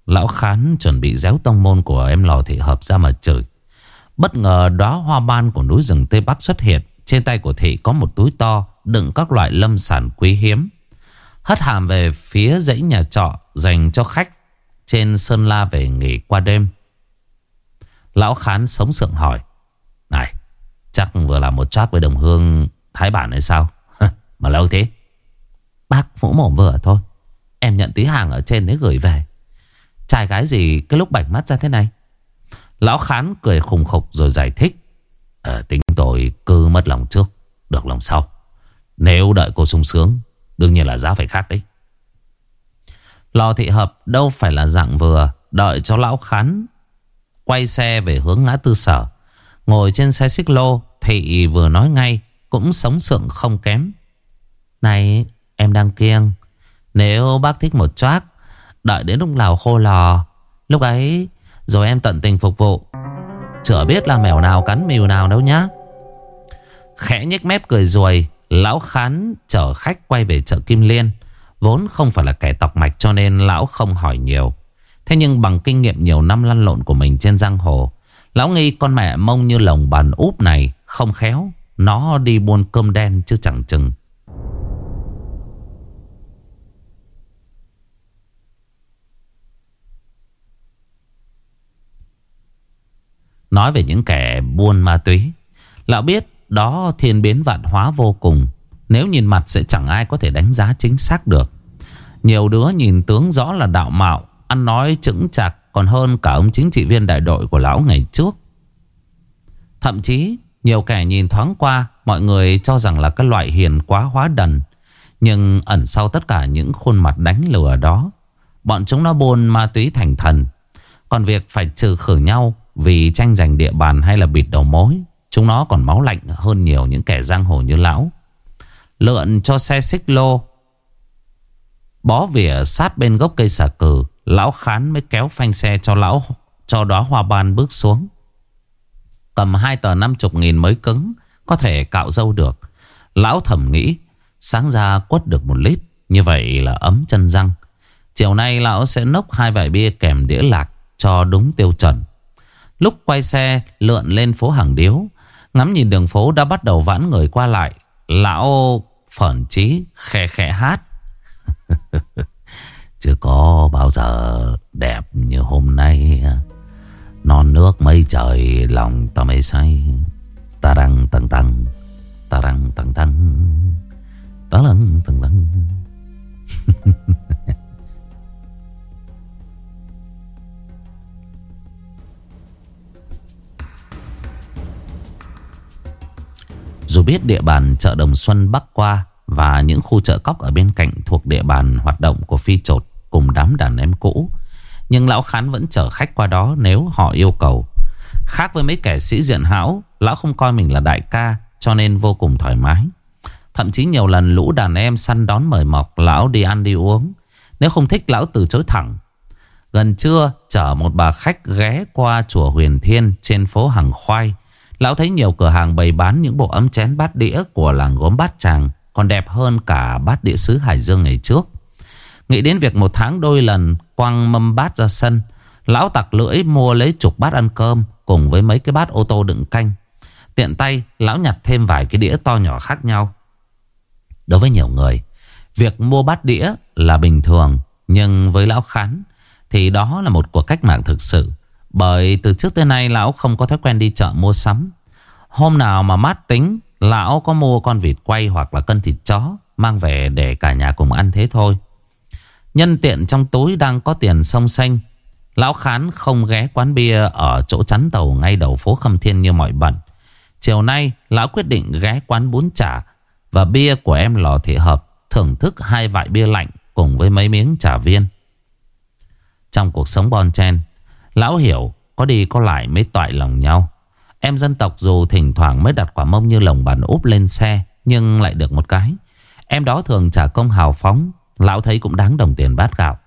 Lão Khán chuẩn bị réo tông môn của em Lò Thị Hợp ra mà chửi. Bất ngờ đóa hoa ban của núi rừng Tây Bắc xuất hiện. Trên tay của Thị có một túi to đựng các loại lâm sản quý hiếm. Hất hàm về phía dãy nhà trọ dành cho khách trên Sơn La về nghỉ qua đêm. Lão Khán sống sượng hỏi: này, chắc vừa làm một chát với đồng hương Thái Bản hay sao? Mà lâu thế? Bác mũ mồm vừa thôi. Em nhận tí hàng ở trên đấy gửi về. Trai gái gì cái lúc bảnh mắt ra thế này? Lão Khán cười khùng khục rồi giải thích: à, tính tôi cứ mất lòng trước, được lòng sau. Nếu đợi cô sung sướng, đương nhiên là giá phải khác đấy. Lò Thị Hợp đâu phải là dạng vừa. Đợi cho Lão Khán quay xe về hướng ngã tư Sở, ngồi trên xe xích lô, Thị vừa nói ngay, cũng sống sượng không kém: này, em đang kiêng. Nếu bác thích một choác, đợi đến lúc nào khô lò, lúc ấy rồi em tận tình phục vụ. Chả biết là mèo nào cắn mèo nào đâu nhá. Khẽ nhếch mép cười ruồi, Lão Khán chở khách quay về chợ Kim Liên. Vốn không phải là kẻ tọc mạch cho nên lão không hỏi nhiều. Thế nhưng bằng kinh nghiệm nhiều năm lăn lộn của mình trên giang hồ, lão nghi con mẹ mông như lồng bàn úp này không khéo nó đi buôn cơm đen chứ chẳng chừng. Nói về những kẻ buôn ma túy, lão biết đó thiên biến vạn hóa vô cùng. Nếu nhìn mặt sẽ chẳng ai có thể đánh giá chính xác được. Nhiều đứa nhìn tướng rõ là đạo mạo, ăn nói chững chạc còn hơn cả ông chính trị viên đại đội của lão ngày trước. Thậm chí nhiều kẻ nhìn thoáng qua, mọi người cho rằng là cái loại hiền quá hóa đần. Nhưng ẩn sau tất cả những khuôn mặt đánh lừa đó, bọn chúng nó buôn ma túy thành thần. Còn việc phải trừ khử nhau vì tranh giành địa bàn hay là bịt đầu mối, chúng nó còn máu lạnh hơn nhiều những kẻ giang hồ như lão. Lượn cho xe xích lô bó vỉa sát bên gốc cây xà cừ, Lão Khán mới kéo phanh xe cho lão cho đóa hoa ban bước xuống. Cầm hai tờ năm chục nghìn mới cứng, có thể cạo râu được. Lão thầm nghĩ, sáng ra quất được một lít, như vậy là ấm chân răng. Chiều nay lão sẽ nốc hai vải bia kèm đĩa lạc cho đúng tiêu chuẩn. Lúc quay xe lượn lên phố Hàng Điếu, ngắm nhìn đường phố đã bắt đầu vãn người qua lại, lão phởn chí khẽ khẽ hát: chưa có bao giờ đẹp như hôm nay. Non nước mây trời lòng ta mê say. Ta răng tăng tăng, ta răng tăng tăng, ta răng tăng tăng. Dù biết địa bàn chợ Đồng Xuân Bắc qua và những khu chợ cóc ở bên cạnh thuộc địa bàn hoạt động của Phi Chột cùng đám đàn em cũ, nhưng Lão Khán vẫn chở khách qua đó nếu họ yêu cầu. Khác với mấy kẻ sĩ diện hão, lão không coi mình là đại ca, cho nên vô cùng thoải mái. Thậm chí nhiều lần lũ đàn em săn đón mời mọc lão đi ăn đi uống. Nếu không thích lão từ chối thẳng. Gần trưa chở một bà khách ghé qua chùa Huyền Thiên trên phố Hàng Khoai, lão thấy nhiều cửa hàng bày bán những bộ ấm chén bát đĩa của làng gốm Bát Tràng còn đẹp hơn cả bát đĩa sứ Hải Dương ngày trước. Nghĩ đến việc một tháng đôi lần quăng mâm bát ra sân, lão tặc lưỡi mua lấy chục bát ăn cơm cùng với mấy cái bát ô tô đựng canh. Tiện tay lão nhặt thêm vài cái đĩa to nhỏ khác nhau. Đối với nhiều người, việc mua bát đĩa là bình thường, nhưng với Lão Khán thì đó là một cuộc cách mạng thực sự. Bởi từ trước tới nay lão không có thói quen đi chợ mua sắm. Hôm nào mà mát tính, lão có mua con vịt quay hoặc là cân thịt chó mang về để cả nhà cùng ăn thế thôi. Nhân tiện trong túi đang có tiền xông xanh, Lão Khán không ghé quán bia ở chỗ chắn tàu ngay đầu phố Khâm Thiên như mọi bận. Chiều nay lão quyết định ghé quán bún chả và bia của em Lò Thị Hợp, thưởng thức hai vại bia lạnh cùng với mấy miếng chả viên. Trong cuộc sống bon chen, lão hiểu có đi có lại mới toại lòng nhau. Em dân tộc dù thỉnh thoảng mới đặt quả mông như lồng bàn úp lên xe, nhưng lại được một cái, em đó thường trả công hào phóng. Lão thấy cũng đáng đồng tiền bát gạo.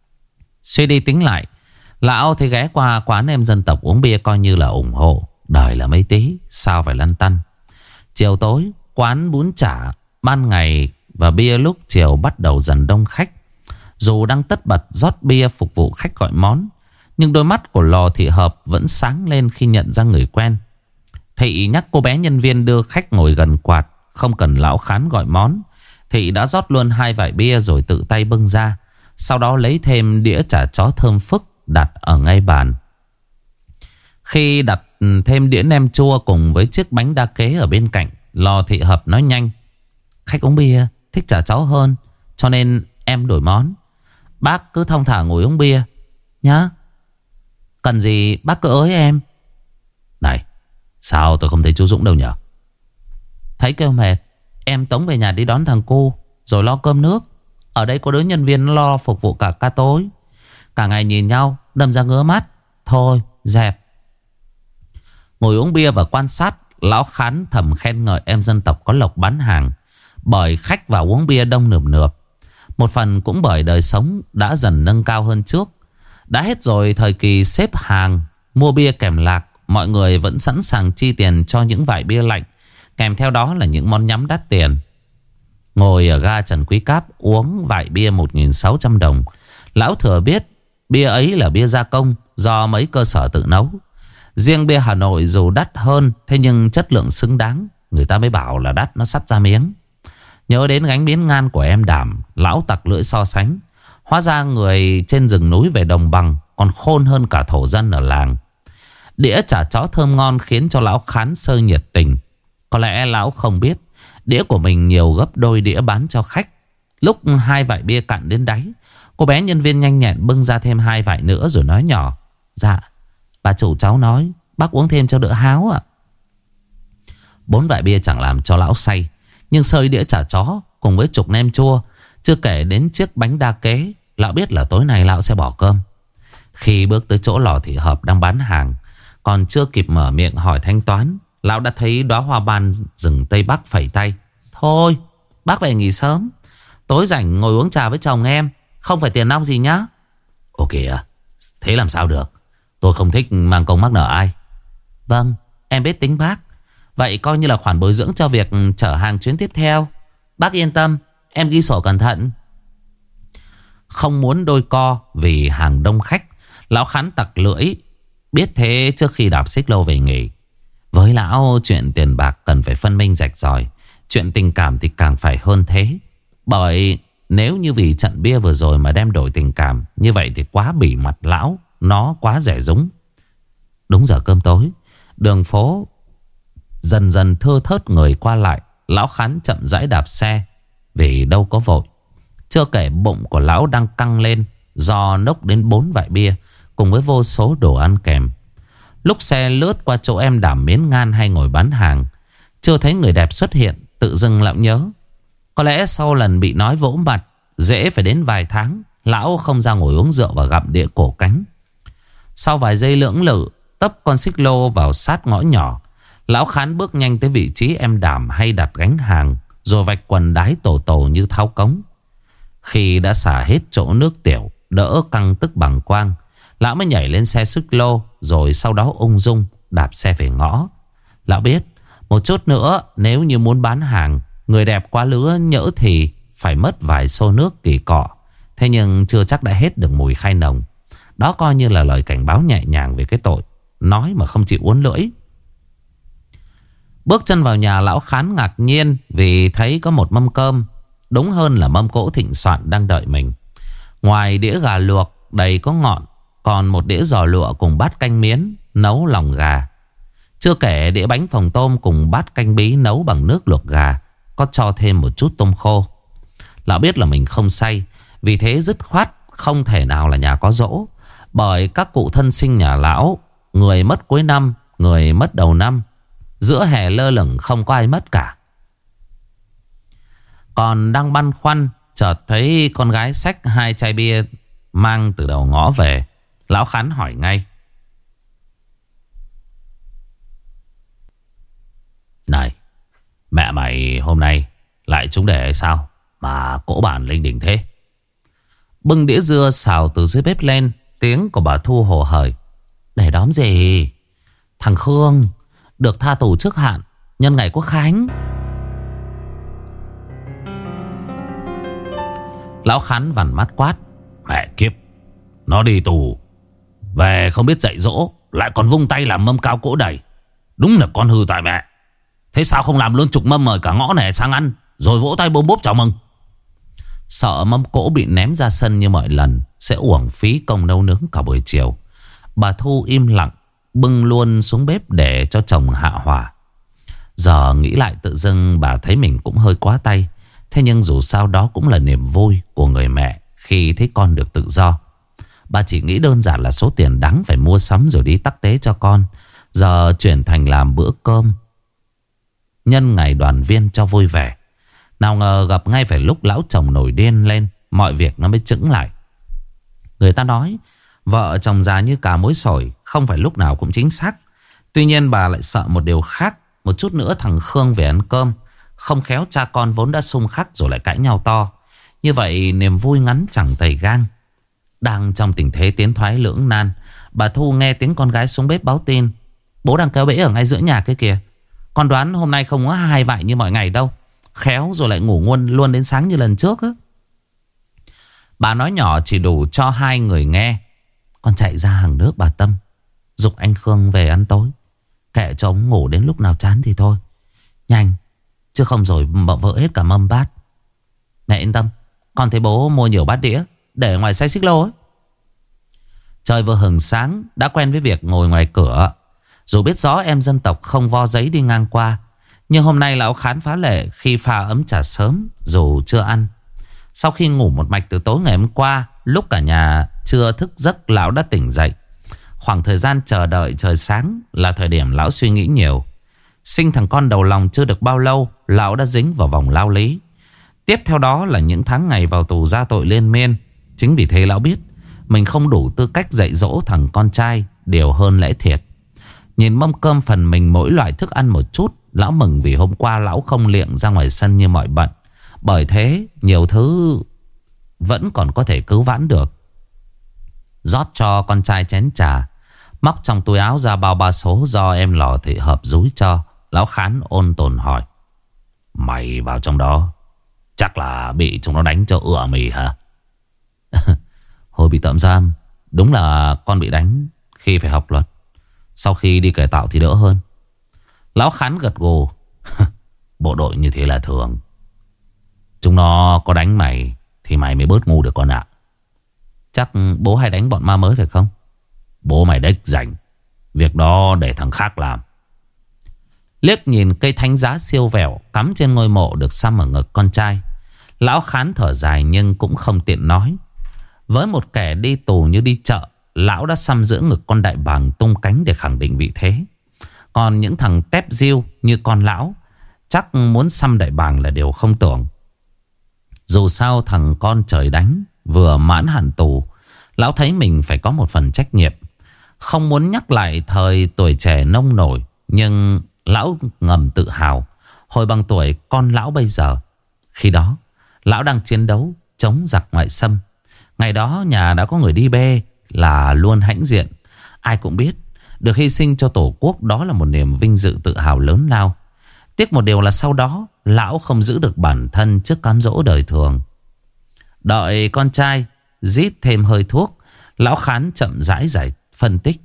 Suy đi tính lại, lão thấy ghé qua quán em dân tộc uống bia coi như là ủng hộ. Đời là mấy tí, sao phải lăn tăn. Chiều tối, quán bún chả ban ngày và bia lúc chiều bắt đầu dần đông khách. Dù đang tất bật rót bia phục vụ khách gọi món, nhưng đôi mắt của Lò Thị Hợp vẫn sáng lên khi nhận ra người quen. Thị nhắc cô bé nhân viên đưa khách ngồi gần quạt, không cần lão Khán gọi món. Thị đã rót luôn hai vại bia rồi tự tay bưng ra. Sau đó lấy thêm đĩa chả chó thơm phức đặt ở ngay bàn. Khi đặt thêm đĩa nem chua cùng với chiếc bánh đa kế ở bên cạnh, Lò Thị Hợp nói nhanh: khách uống bia thích chả chó hơn, cho nên em đổi món. Bác cứ thong thả ngồi uống bia nhá. Cần gì bác cứ ới em. Này, sao tôi không thấy chú Dũng đâu nhở? Thấy kêu mệt, em tống về nhà đi đón thằng cu, rồi lo cơm nước. Ở đây có đứa nhân viên lo phục vụ cả ca tối. Cả ngày nhìn nhau đâm ra ngứa mắt. Thôi dẹp. Ngồi uống bia và quan sát, lão Khán thầm khen ngợi em dân tộc có lộc bán hàng, bởi khách vào uống bia đông nườm nượp. Một phần cũng bởi đời sống đã dần nâng cao hơn trước. Đã hết rồi thời kỳ xếp hàng mua bia kèm lạc, mọi người vẫn sẵn sàng chi tiền cho những vại bia lạnh, kèm theo đó là những món nhắm đắt tiền. Ngồi ở ga Trần Quý Cáp uống vại bia một nghìn sáu trăm đồng, lão thừa biết bia ấy là bia gia công do mấy cơ sở tự nấu. Riêng bia Hà Nội dù đắt hơn, thế nhưng chất lượng xứng đáng, người ta mới bảo là đắt nó sắt ra miếng. Nhớ đến gánh miếng ngan của em Đảm, lão tặc lưỡi so sánh. Hóa ra người trên rừng núi về đồng bằng còn khôn hơn cả thổ dân ở làng. Đĩa chả chó thơm ngon khiến cho lão Khán sơi nhiệt tình. Có lẽ lão không biết đĩa của mình nhiều gấp đôi đĩa bán cho khách. Lúc hai vại bia cạn đến đáy, cô bé nhân viên nhanh nhẹn bưng ra thêm hai vại nữa rồi nói nhỏ: dạ, bà chủ cháu nói bác uống thêm cho đỡ háo ạ. Bốn vại bia chẳng làm cho lão say, nhưng sơi đĩa chả chó cùng với chục nem chua, chưa kể đến chiếc bánh đa kế, lão biết là tối nay lão sẽ bỏ cơm. Khi bước tới chỗ Lò Thị Hợp đang bán hàng, còn chưa kịp mở miệng hỏi thanh toán, lão đã thấy đóa hoa ban rừng Tây Bắc phẩy tay: thôi bác về nghỉ sớm, tối rảnh ngồi uống trà với chồng em, không phải tiền nong gì nhá. Ồ kìa, thế làm sao được, tôi không thích mang công mắc nợ ai. Vâng, em biết tính bác. Vậy coi như là khoản bồi dưỡng cho việc chở hàng chuyến tiếp theo. Bác yên tâm, em ghi sổ cẩn thận. Không muốn đôi co vì hàng đông khách, lão Khán tặc lưỡi. Biết thế trước khi đạp xích lô về nghỉ. Với lão, chuyện tiền bạc cần phải phân minh rạch ròi, chuyện tình cảm thì càng phải hơn thế. Bởi nếu như vì trận bia vừa rồi mà đem đổi tình cảm, như vậy thì quá bỉ mặt lão, nó quá rẻ rúng. Đúng giờ cơm tối, đường phố dần dần thưa thớt người qua lại. Lão Khán chậm rãi đạp xe, vì đâu có vội. Chưa kể bụng của lão đang căng lên do nốc đến bốn vại bia cùng với vô số đồ ăn kèm. Lúc xe lướt qua chỗ em Đảm miến ngan hay ngồi bán hàng, chưa thấy người đẹp xuất hiện, tự dưng lão nhớ. Có lẽ sau lần bị nói vỗ mặt, dễ phải đến vài tháng, lão không ra ngồi uống rượu và gặm đĩa cổ cánh. Sau vài giây lưỡng lự, tấp con xích lô vào sát ngõ nhỏ, lão Khán bước nhanh tới vị trí em Đảm hay đặt gánh hàng, rồi vạch quần đái tổ tổ như tháo cống. Khi đã xả hết chỗ nước tiểu, đỡ căng tức bằng quang, lão mới nhảy lên xe xích lô, rồi sau đó ung dung đạp xe về ngõ. Lão biết một chút nữa nếu như muốn bán hàng, người đẹp quá lứa nhỡ thì phải mất vài xô nước kỳ cọ. Thế nhưng chưa chắc đã hết được mùi khai nồng. Đó coi như là lời cảnh báo nhẹ nhàng về cái tội nói mà không chịu uốn lưỡi. Bước chân vào nhà, lão Khán ngạc nhiên vì thấy có một mâm cơm, đúng hơn là mâm cỗ thịnh soạn đang đợi mình. Ngoài đĩa gà luộc đầy có ngọn, còn một đĩa giò lụa cùng bát canh miến nấu lòng gà. Chưa kể đĩa bánh phồng tôm cùng bát canh bí nấu bằng nước luộc gà, có cho thêm một chút tôm khô. Lão biết là mình không say, vì thế dứt khoát không thể nào là nhà có giỗ. Bởi các cụ thân sinh nhà lão, người mất cuối năm, người mất đầu năm, giữa hè lơ lửng không có ai mất cả. Còn đang băn khoăn, chợt thấy con gái xách hai chai bia mang từ đầu ngõ về. Lão Khán hỏi ngay: này, mẹ mày hôm nay lại trúng đề hay sao mà cỗ bàn linh đình thế? Bưng đĩa dưa xào từ dưới bếp lên, tiếng của bà Thu hồ hởi: để đóm gì, thằng Khương được tha tù trước hạn nhân ngày Quốc Khánh. Lão Khán vằn mắt quát: Mẹ kiếp, nó đi tù về không biết dạy dỗ, lại còn vung tay làm mâm cao cỗ đầy. Đúng là con hư tại mẹ. Thế sao không làm luôn chục mâm mời cả ngõ này sang ăn, rồi vỗ tay bôm bốp chào mừng? Sợ mâm cỗ bị ném ra sân như mọi lần sẽ uổng phí công nấu nướng cả buổi chiều, bà Thu im lặng bưng luôn xuống bếp để cho chồng hạ hỏa. Giờ nghĩ lại tự dưng bà thấy mình cũng hơi quá tay. Thế nhưng dù sao đó cũng là niềm vui của người mẹ khi thấy con được tự do. Bà chỉ nghĩ đơn giản là số tiền đáng phải mua sắm rồi đi tắc tế cho con, giờ chuyển thành làm bữa cơm nhân ngày đoàn viên cho vui vẻ. Nào ngờ gặp ngay phải lúc lão chồng nổi điên lên, mọi việc nó mới chững lại. Người ta nói vợ chồng già như cà muối sỏi, không phải lúc nào cũng chính xác. Tuy nhiên bà lại sợ một điều khác. Một chút nữa thằng Khương về ăn cơm, không khéo cha con vốn đã xung khắc rồi lại cãi nhau to. Như vậy niềm vui ngắn chẳng tầy gang. Đang trong tình thế tiến thoái lưỡng nan, bà Thu nghe tiếng con gái xuống bếp báo tin: bố đang kéo bể ở ngay giữa nhà kia kìa. Con đoán hôm nay không có hai vại như mọi ngày đâu. Khéo rồi lại ngủ luôn luôn đến sáng như lần trước á. Bà nói nhỏ chỉ đủ cho hai người nghe. Con chạy ra hàng nước bà Tâm, giục anh Khương về ăn tối. Kệ cho ông ngủ đến lúc nào chán thì thôi. Nhanh, chứ không rồi vợ vỡ hết cả mâm bát. Mẹ yên tâm, con thấy bố mua nhiều bát đĩa để ngoài xe xích lô ấy. Trời vừa hừng sáng, đã quen với việc ngồi ngoài cửa. Dù biết rõ em dân tộc không vo giấy đi ngang qua, nhưng hôm nay lão Khán phá lệ khi pha ấm trà sớm dù chưa ăn. Sau khi ngủ một mạch từ tối ngày hôm qua, lúc cả nhà chưa thức giấc, lão đã tỉnh dậy. Khoảng thời gian chờ đợi trời sáng là thời điểm lão suy nghĩ nhiều. Sinh thằng con đầu lòng chưa được bao lâu, lão đã dính vào vòng lao lý. Tiếp theo đó là những tháng ngày vào tù ra tội liên miên. Chính vì thế lão biết mình không đủ tư cách dạy dỗ thằng con trai điều hơn lẽ thiệt. Nhìn mâm cơm phần mình mỗi loại thức ăn một chút, lão mừng vì hôm qua lão không liệng ra ngoài sân như mọi bận. Bởi thế nhiều thứ vẫn còn có thể cứu vãn được. Rót cho con trai chén trà, móc trong túi áo ra bao ba số do em Lò Thị Hợp dúi cho. Lão Khán ôn tồn hỏi: mày vào trong đó chắc là bị chúng nó đánh cho ựa mì hả? Hồi bị tạm giam, đúng là con bị đánh khi phải học luật. Sau khi đi cải tạo thì đỡ hơn. Lão Khán gật gù: bộ đội như thế là thường. Chúng nó có đánh mày thì mày mới bớt ngu được con ạ. Chắc bố hay đánh bọn ma mới phải không? Bố mày đếch rảnh, việc đó để thằng khác làm. Liếc nhìn cây thánh giá siêu vẹo cắm trên ngôi mộ được xăm ở ngực con trai, lão Khán thở dài nhưng cũng không tiện nói. Với một kẻ đi tù như đi chợ, lão đã xăm giữa ngực con đại bàng tung cánh để khẳng định vị thế. Còn những thằng tép diêu như con lão chắc muốn xăm đại bàng là điều không tưởng. Dù sao thằng con trời đánh vừa mãn hạn tù, lão thấy mình phải có một phần trách nhiệm. Không muốn nhắc lại thời tuổi trẻ nông nổi, nhưng lão ngầm tự hào hồi bằng tuổi con lão bây giờ. Khi đó lão đang chiến đấu chống giặc ngoại xâm. Ngày đó nhà đã có người đi bê là luôn hãnh diện. Ai cũng biết được hy sinh cho tổ quốc đó là một niềm vinh dự tự hào lớn lao. Tiếc một điều là sau đó lão không giữ được bản thân trước cám dỗ đời thường. Đợi con trai rít thêm hơi thuốc, lão Khán chậm rãi giải phân tích: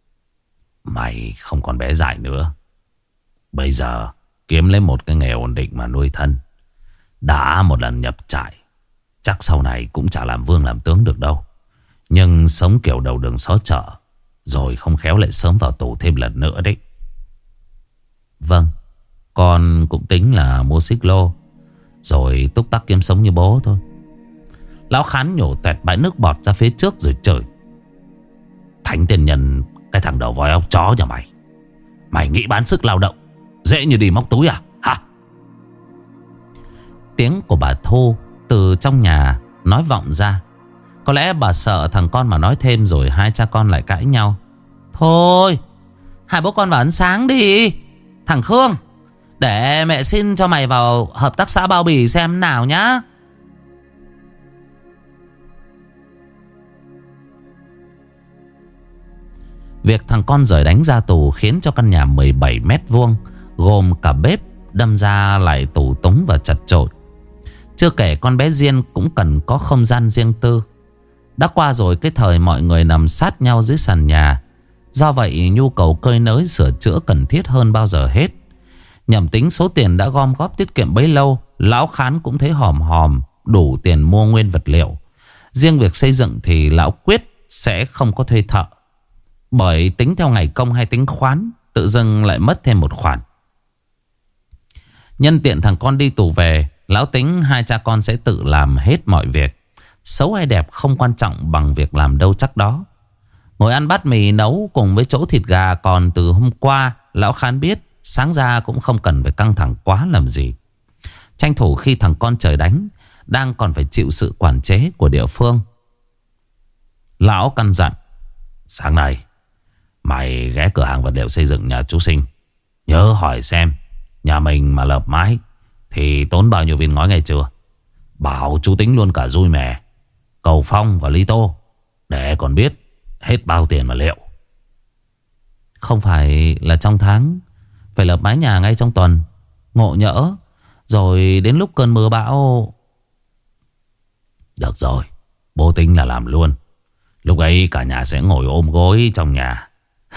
mày không còn bé dại nữa. Bây giờ kiếm lấy một cái nghề ổn định mà nuôi thân. Đã một lần nhập trại, chắc sau này cũng chả làm vương làm tướng được đâu. Nhưng sống kiểu đầu đường xó chợ, rồi không khéo lại sớm vào tù thêm lần nữa đấy. Vâng, con cũng tính là mua xích lô rồi túc tắc kiếm sống như bố thôi. Lão Khán nhổ toẹt bãi nước bọt ra phía trước rồi chửi: thánh tiền nhân, cái thằng đầu voi óc chó nhà mày. Mày nghĩ bán sức lao động dễ như đi móc túi à hả? Tiếng của bà Thu từ trong nhà nói vọng ra. Có lẽ bà sợ thằng con mà nói thêm rồi hai cha con lại cãi nhau. Thôi, hai bố con vào ăn sáng đi. Thằng Khương, để mẹ xin cho mày vào hợp tác xã bao bì xem nào nhá. Việc thằng con rời đánh ra tù khiến cho căn nhà mười bảy mét vuông gồm cả bếp đâm ra lại tù túng và chật chội. Chưa kể con bé Diên cũng cần có không gian riêng tư. Đã qua rồi cái thời mọi người nằm sát nhau dưới sàn nhà. Do vậy nhu cầu cơi nới sửa chữa cần thiết hơn bao giờ hết. Nhầm tính số tiền đã gom góp tiết kiệm bấy lâu, lão Khán cũng thấy hòm hòm đủ tiền mua nguyên vật liệu. Riêng việc xây dựng thì lão quyết sẽ không có thuê thợ, bởi tính theo ngày công hay tính khoán, tự dưng lại mất thêm một khoản. Nhân tiện thằng con đi tù về, lão tính hai cha con sẽ tự làm hết mọi việc. Xấu hay đẹp không quan trọng bằng việc làm đâu chắc đó. Ngồi ăn bát mì nấu cùng với chỗ thịt gà còn từ hôm qua, lão Khán biết sáng ra cũng không cần phải căng thẳng quá làm gì. Tranh thủ khi thằng con trời đánh đang còn phải chịu sự quản chế của địa phương, lão căn dặn: sáng nay mày ghé cửa hàng vật liệu xây dựng nhà chú Sinh, nhớ hỏi xem nhà mình mà lợp mái thì tốn bao nhiêu viên ngói ngày chưa. Bảo chú tính luôn cả dui mè, cầu phong và ly tô, để còn biết hết bao tiền mà liệu. Không phải là trong tháng phải lợp mái nhà ngay trong tuần, ngộ nhỡ rồi đến lúc cơn mưa bão. Được rồi, bố tính là làm luôn. Lúc ấy cả nhà sẽ ngồi ôm gối trong nhà.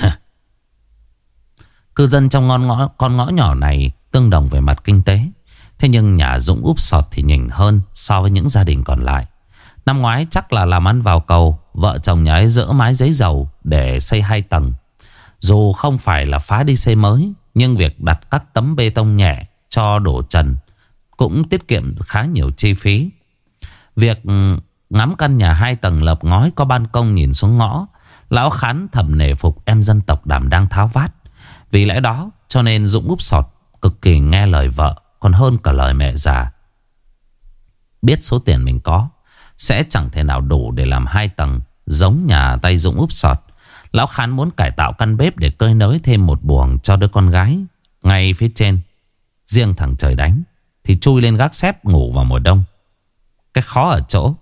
Cư dân trong ngõ ngõ, con ngõ nhỏ này tương đồng về mặt kinh tế. Thế nhưng nhà Dũng úp sọt thì nhỉnh hơn so với những gia đình còn lại. Năm ngoái chắc là làm ăn vào cầu, vợ chồng nhà ấy dỡ mái giấy dầu để xây hai tầng. Dù không phải là phá đi xây mới, nhưng việc đặt các tấm bê tông nhẹ cho đổ trần cũng tiết kiệm khá nhiều chi phí. Việc ngắm căn nhà hai tầng lợp ngói có ban công nhìn xuống ngõ, lão Khán thầm nể phục em dân tộc đảm đang tháo vát. Vì lẽ đó cho nên Dũng úp sọt cực kỳ nghe lời vợ, còn hơn cả lời mẹ già. Biết số tiền mình có sẽ chẳng thể nào đủ để làm hai tầng giống nhà tay Dũng úp sọt, lão Khán muốn cải tạo căn bếp để cơi nới thêm một buồng cho đứa con gái ngay phía trên. Riêng thằng trời đánh thì chui lên gác xép ngủ vào mùa đông. Cái khó ở chỗ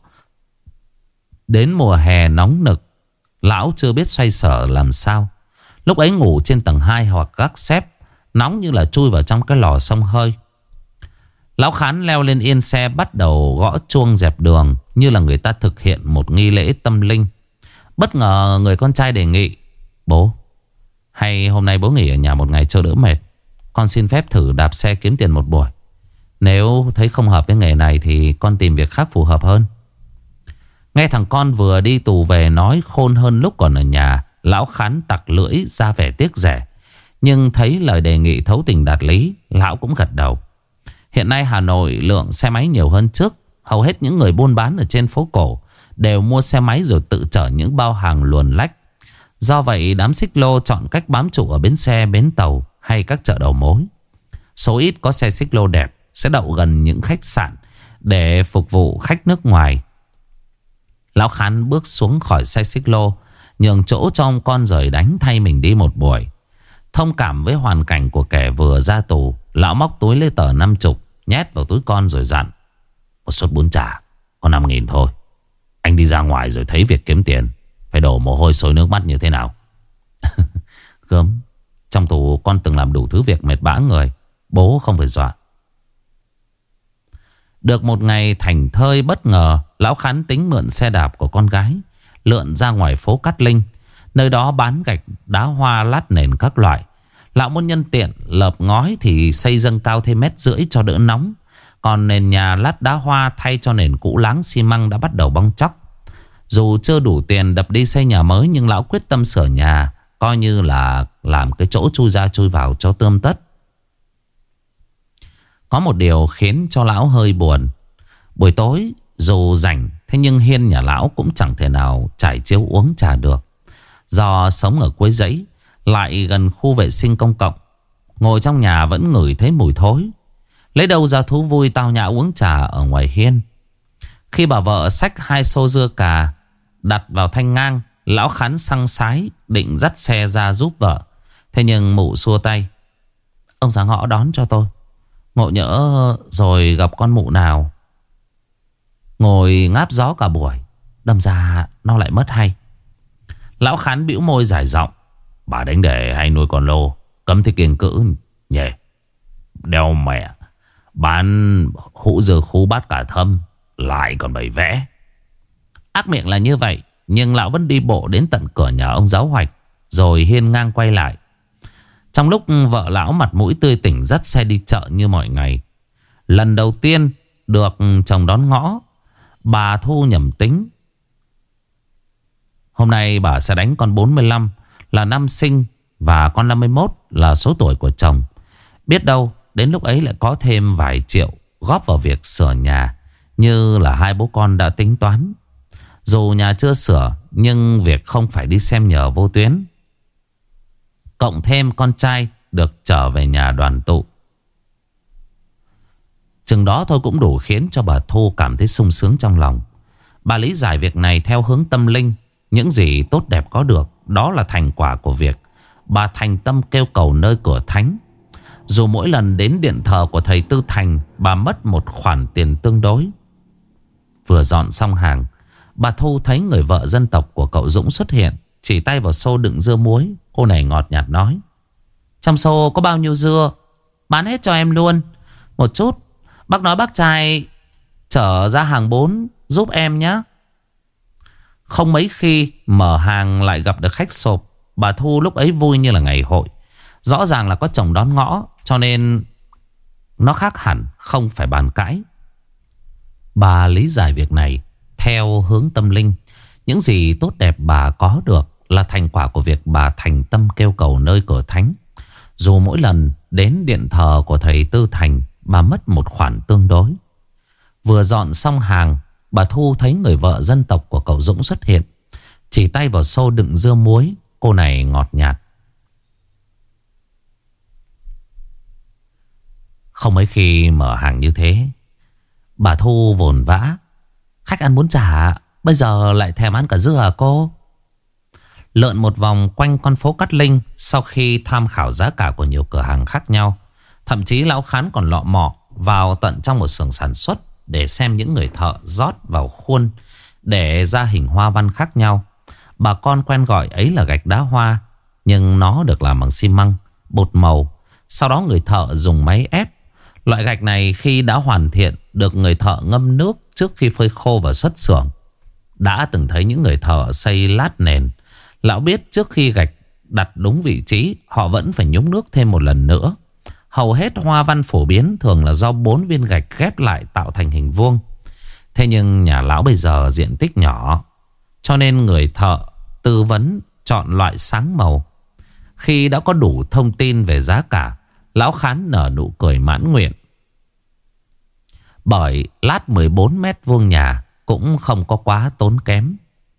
đến mùa hè nóng nực, lão chưa biết xoay sở làm sao. Lúc ấy ngủ trên tầng hai hoặc gác xép, nóng như là chui vào trong cái lò xông hơi. Lão Khán leo lên yên xe, bắt đầu gõ chuông dẹp đường như là người ta thực hiện một nghi lễ tâm linh. Bất ngờ người con trai đề nghị: bố, hay hôm nay bố nghỉ ở nhà một ngày cho đỡ mệt, con xin phép thử đạp xe kiếm tiền một buổi. Nếu thấy không hợp với nghề này thì con tìm việc khác phù hợp hơn. Nghe thằng con vừa đi tù về nói khôn hơn lúc còn ở nhà, lão Khán tặc lưỡi ra vẻ tiếc rẻ. Nhưng thấy lời đề nghị thấu tình đạt lý, lão cũng gật đầu. Hiện nay Hà Nội lượng xe máy nhiều hơn trước. Hầu hết những người buôn bán ở trên phố cổ đều mua xe máy rồi tự chở những bao hàng luồn lách. Do vậy đám xích lô chọn cách bám trụ ở bến xe, bến tàu hay các chợ đầu mối. Số ít có xe xích lô đẹp sẽ đậu gần những khách sạn để phục vụ khách nước ngoài. Lão Khán bước xuống khỏi xe xích lô, nhường chỗ cho ông con rời đánh thay mình đi một buổi. Thông cảm với hoàn cảnh của kẻ vừa ra tù, lão móc túi lấy tờ năm chục nhét vào túi con rồi dặn: một suất bún chả có năm nghìn thôi. Anh đi ra ngoài rồi thấy việc kiếm tiền phải đổ mồ hôi sôi nước mắt như thế nào. Gớm, trong tù con từng làm đủ thứ việc mệt bã người, bố không phải dọa. Được một ngày thảnh thơi, bất ngờ lão Khán tính mượn xe đạp của con gái lượn ra ngoài phố Cát Linh. Nơi đó bán gạch, đá hoa, lát nền các loại. Lão muốn nhân tiện lợp ngói thì xây dâng cao thêm mét rưỡi cho đỡ nóng. Còn nền nhà lát đá hoa thay cho nền cũ láng xi măng đã bắt đầu bong tróc. Dù chưa đủ tiền đập đi xây nhà mới, nhưng lão quyết tâm sửa nhà, coi như là làm cái chỗ chui ra chui vào cho tươm tất. Có một điều khiến cho lão hơi buồn. Buổi tối dù rảnh, thế nhưng hiên nhà lão cũng chẳng thể nào trải chiếu uống trà được. Do sống ở cuối dãy, lại gần khu vệ sinh công cộng, ngồi trong nhà vẫn ngửi thấy mùi thối. Lấy đâu ra thú vui tao nhã uống trà ở ngoài hiên. Khi bà vợ xách hai xô dưa cà đặt vào thanh ngang, lão Khán xăng sái định dắt xe ra giúp vợ. Thế nhưng mụ xua tay: ông ra ngõ đón cho tôi, ngộ nhỡ rồi gặp con mụ nào ngồi ngáp gió cả buổi, đâm ra nó lại mất hay. Lão Khán bĩu môi dài giọng: bà đánh để hay nuôi con lô, cấm thì kiêng cữ nhỉ. Đeo mẹ, bán hũ dưa khú bát cả thâm lại còn bày vẽ. Ác miệng là như vậy, nhưng lão vẫn đi bộ đến tận cửa nhà ông Giáo Hoạch, rồi hiên ngang quay lại. Trong lúc vợ lão mặt mũi tươi tỉnh dắt xe đi chợ như mọi ngày, lần đầu tiên được chồng đón ngõ, bà Thu nhầm tính. Hôm nay bà sẽ đánh con bốn mươi lăm là năm sinh, và con năm mươi mốt là số tuổi của chồng. Biết đâu đến lúc ấy lại có thêm vài triệu góp vào việc sửa nhà, như là hai bố con đã tính toán. Dù nhà chưa sửa, nhưng việc không phải đi xem nhờ vô tuyến, cộng thêm con trai được trở về nhà đoàn tụ, chừng đó thôi cũng đủ khiến cho bà Thu cảm thấy sung sướng trong lòng. Bà lý giải việc này theo hướng tâm linh. Những gì tốt đẹp có được, đó là thành quả của việc bà thành tâm kêu cầu nơi cửa thánh. Dù mỗi lần đến điện thờ của thầy Tư Thành, bà mất một khoản tiền tương đối. Vừa dọn xong hàng, bà Thu thấy người vợ dân tộc của cậu Dũng xuất hiện, chỉ tay vào xô đựng dưa muối. Cô này ngọt nhạt nói: trong xô có bao nhiêu dưa, bán hết cho em luôn. Một chút, bác nói bác trai chở ra hàng bốn giúp em nhé. Không mấy khi mở hàng lại gặp được khách sộp. Bà Thu lúc ấy vui như là ngày hội. Rõ ràng là có chồng đón ngõ, cho nên nó khác hẳn, không phải bàn cãi. Bà lý giải việc này theo hướng tâm linh. Những gì tốt đẹp bà có được là thành quả của việc bà thành tâm kêu cầu nơi cửa thánh. Dù mỗi lần đến điện thờ của thầy Tư Thành, bà mất một khoản tương đối. Vừa dọn xong hàng, bà Thu thấy người vợ dân tộc của cậu Dũng xuất hiện, chỉ tay vào xô đựng dưa muối. Cô này ngọt nhạt: không mấy khi mở hàng như thế. Bà Thu vồn vã: khách ăn bún chả, bây giờ lại thèm ăn cả dưa à cô? Lượn một vòng quanh con phố Cát Linh, sau khi tham khảo giá cả của nhiều cửa hàng khác nhau, thậm chí lão Khán còn lọ mọ vào tận trong một xưởng sản xuất để xem những người thợ rót vào khuôn để ra hình hoa văn khác nhau. Bà con quen gọi ấy là gạch đá hoa, nhưng nó được làm bằng xi măng, bột màu. Sau đó người thợ dùng máy ép. Loại gạch này khi đã hoàn thiện được người thợ ngâm nước trước khi phơi khô và xuất xưởng. Đã từng thấy những người thợ xây lát nền, lão biết trước khi gạch đặt đúng vị trí, họ vẫn phải nhúng nước thêm một lần nữa. Hầu hết hoa văn phổ biến thường là do bốn viên gạch ghép lại tạo thành hình vuông. Thế nhưng nhà lão bây giờ diện tích nhỏ, cho nên người thợ tư vấn chọn loại sáng màu. Khi đã có đủ thông tin về giá cả, lão Khán nở nụ cười mãn nguyện. Bởi lát mười bốn mét vuông nhà cũng không có quá tốn kém.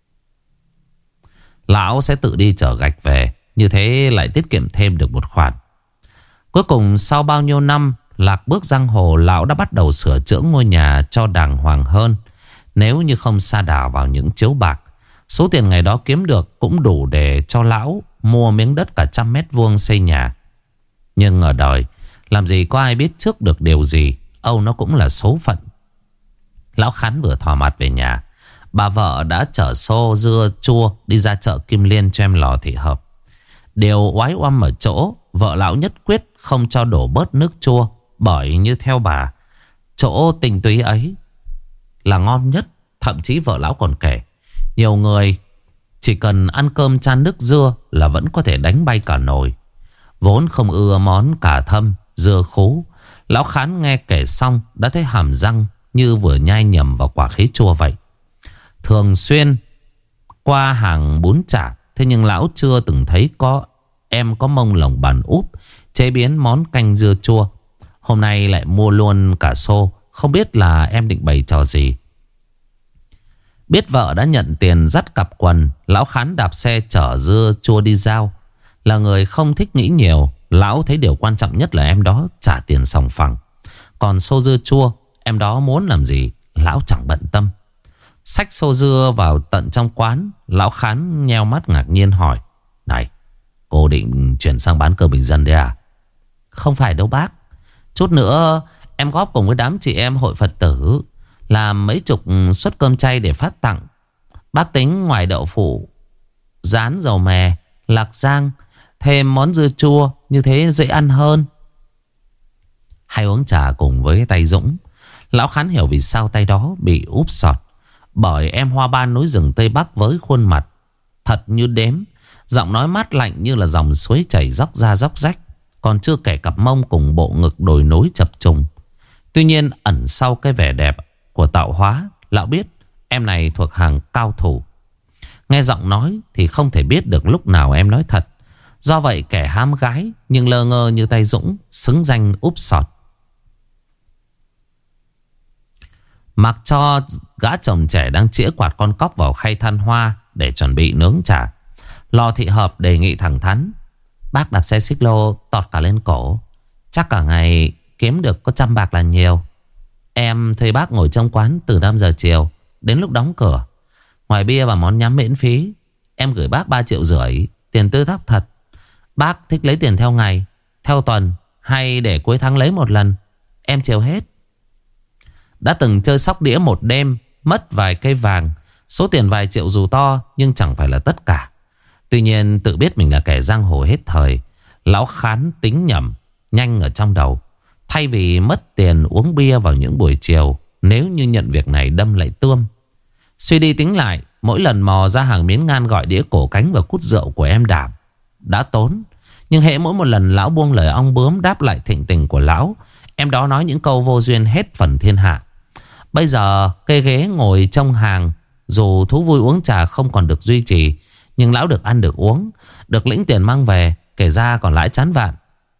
Lão sẽ tự đi chở gạch về, như thế lại tiết kiệm thêm được một khoản. Cuối cùng sau bao nhiêu năm lạc bước giang hồ, lão đã bắt đầu sửa chữa ngôi nhà cho đàng hoàng hơn. Nếu như không sa đà vào những chiếu bạc, số tiền ngày đó kiếm được cũng đủ để cho lão mua miếng đất cả trăm mét vuông xây nhà. Nhưng ở đời, làm gì có ai biết trước được điều gì, âu nó cũng là số phận. Lão Khán vừa thò mặt về nhà, bà vợ đã chở xô dưa chua đi ra chợ Kim Liên cho em Lò Thị Hợp. Điều oái oăm ở chỗ vợ lão nhất quyết không cho đổ bớt nước chua, bởi như theo bà, chỗ tinh túy ấy là ngon nhất. Thậm chí vợ lão còn kể, nhiều người chỉ cần ăn cơm chan nước dưa là vẫn có thể đánh bay cả nồi. Vốn không ưa món cà thâm, dưa khú, lão Khán nghe kể xong đã thấy hàm răng như vừa nhai nhầm vào quả khế chua vậy. Thường xuyên qua hàng bún chả, thế nhưng lão chưa từng thấy có em có mông lồng bàn úp chế biến món canh dưa chua. Hôm nay lại mua luôn cả xô, không biết là em định bày trò gì. Biết vợ đã nhận tiền dắt cặp quần, lão Khán đạp xe chở dưa chua đi giao. Là người không thích nghĩ nhiều, lão thấy điều quan trọng nhất là em đó trả tiền sòng phẳng. Còn xô dưa chua, em đó muốn làm gì lão chẳng bận tâm. Xách xô dưa vào tận trong quán, lão Khán nheo mắt ngạc nhiên hỏi: này, cô định chuyển sang bán cơm bình dân đấy à? Không phải đâu bác. Chút nữa em góp cùng với đám chị em hội Phật tử làm mấy chục suất cơm chay để phát tặng. Bác tính ngoài đậu phụ, rán dầu mè, lạc rang, thêm món dưa chua, như thế dễ ăn hơn. Hay uống trà cùng với tay Dũng, lão Khán hiểu vì sao tay đó bị úp sọt. Bởi em hoa ban núi rừng Tây Bắc với khuôn mặt thật như đếm, giọng nói mát lạnh như là dòng suối chảy róc ra róc rách, còn chưa kể cặp mông cùng bộ ngực đồi nối chập trùng. Tuy nhiên ẩn sau cái vẻ đẹp của tạo hóa, lão biết em này thuộc hàng cao thủ. Nghe giọng nói thì không thể biết được lúc nào em nói thật. Do vậy kẻ hám gái nhưng lơ ngơ như tay Dũng xứng danh úp sọt. Mặc cho gã chồng trẻ đang chĩa quạt con cóc vào khay than hoa để chuẩn bị nướng chả, Lò Thị Hợp đề nghị thẳng thắn: bác đạp xe xích lô tọt cả lên cổ, chắc cả ngày kiếm được có trăm bạc là nhiều. Em thuê bác ngồi trong quán từ năm giờ chiều đến lúc đóng cửa. Ngoài bia và món nhắm miễn phí, em gửi bác ba triệu rưỡi tiền tươi thóc thật. Bác thích lấy tiền theo ngày, theo tuần hay để cuối tháng lấy một lần, em chiều hết. Đã từng chơi sóc đĩa một đêm, mất vài cây vàng, số tiền vài triệu dù to nhưng chẳng phải là tất cả. Tuy nhiên tự biết mình là kẻ giang hồ hết thời, lão Khán tính nhầm nhanh ở trong đầu. Thay vì mất tiền uống bia vào những buổi chiều, nếu như nhận việc này đâm lại tươm. Suy đi tính lại, mỗi lần mò ra hàng miếng ngan gọi đĩa cổ cánh và cút rượu của em Đảm đã tốn. Nhưng hễ mỗi một lần lão buông lời ong bướm đáp lại thịnh tình của lão, em đó nói những câu vô duyên hết phần thiên hạ. Bây giờ cây ghế ngồi trong hàng, dù thú vui uống trà không còn được duy trì, nhưng lão được ăn được uống, được lĩnh tiền mang về, kể ra còn lãi chán vạn.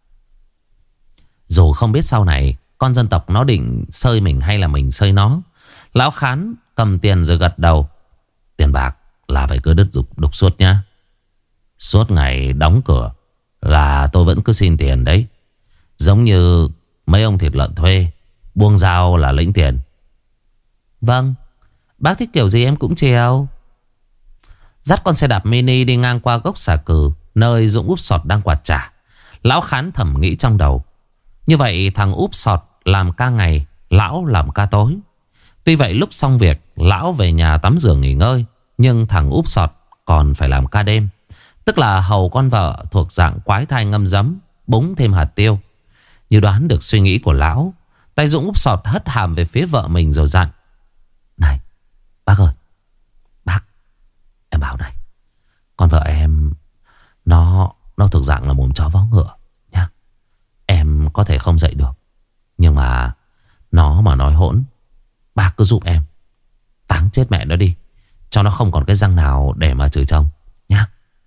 Dù không biết sau này con dân tộc nó định sơi mình hay là mình sơi nó, lão Khán cầm tiền rồi gật đầu: tiền bạc là phải cứ đứt dục đục suốt nhá. Suốt ngày đóng cửa là tôi vẫn cứ xin tiền đấy. Giống như mấy ông thịt lợn thuê, buông dao là lĩnh tiền. Vâng, bác thích kiểu gì em cũng chiều. Dắt con xe đạp mini đi ngang qua gốc xà cừ, nơi Dũng úp sọt đang quạt trà, lão Khán thầm nghĩ trong đầu: như vậy thằng úp sọt làm ca ngày, lão làm ca tối. Tuy vậy lúc xong việc, lão về nhà tắm rửa nghỉ ngơi, nhưng thằng úp sọt còn phải làm ca đêm. Tức là hầu con vợ thuộc dạng quái thai ngâm giấm, búng thêm hạt tiêu. Như đoán được suy nghĩ của lão, tay Dũng úp sọt hất hàm về phía vợ mình rồi dặn: này bác ơi, bác, em bảo này, con vợ em Nó Nó thuộc dạng là mồm chó vó ngựa nhá. Em có thể không dạy được, nhưng mà nó mà nói hỗn, bác cứ giúp em táng chết mẹ nó đi, cho nó không còn cái răng nào để mà chửi chồng nhá.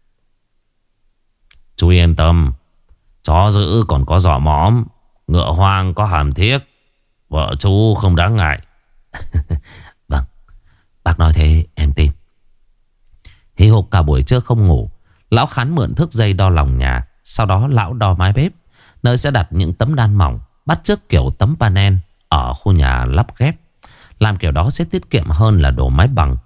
Chú yên tâm, chó dữ còn có giỏ móm, ngựa hoang có hàm thiếc, vợ chú không đáng ngại. Vâng, bác nói thế em tin. Hí hục cả buổi trưa không ngủ, lão Khán mượn thước dây đo lòng nhà. Sau đó lão đo mái bếp, nơi sẽ đặt những tấm đan mỏng, bắt chước kiểu tấm panel ở khu nhà lắp ghép. Làm kiểu đó sẽ tiết kiệm hơn là đổ mái bằng.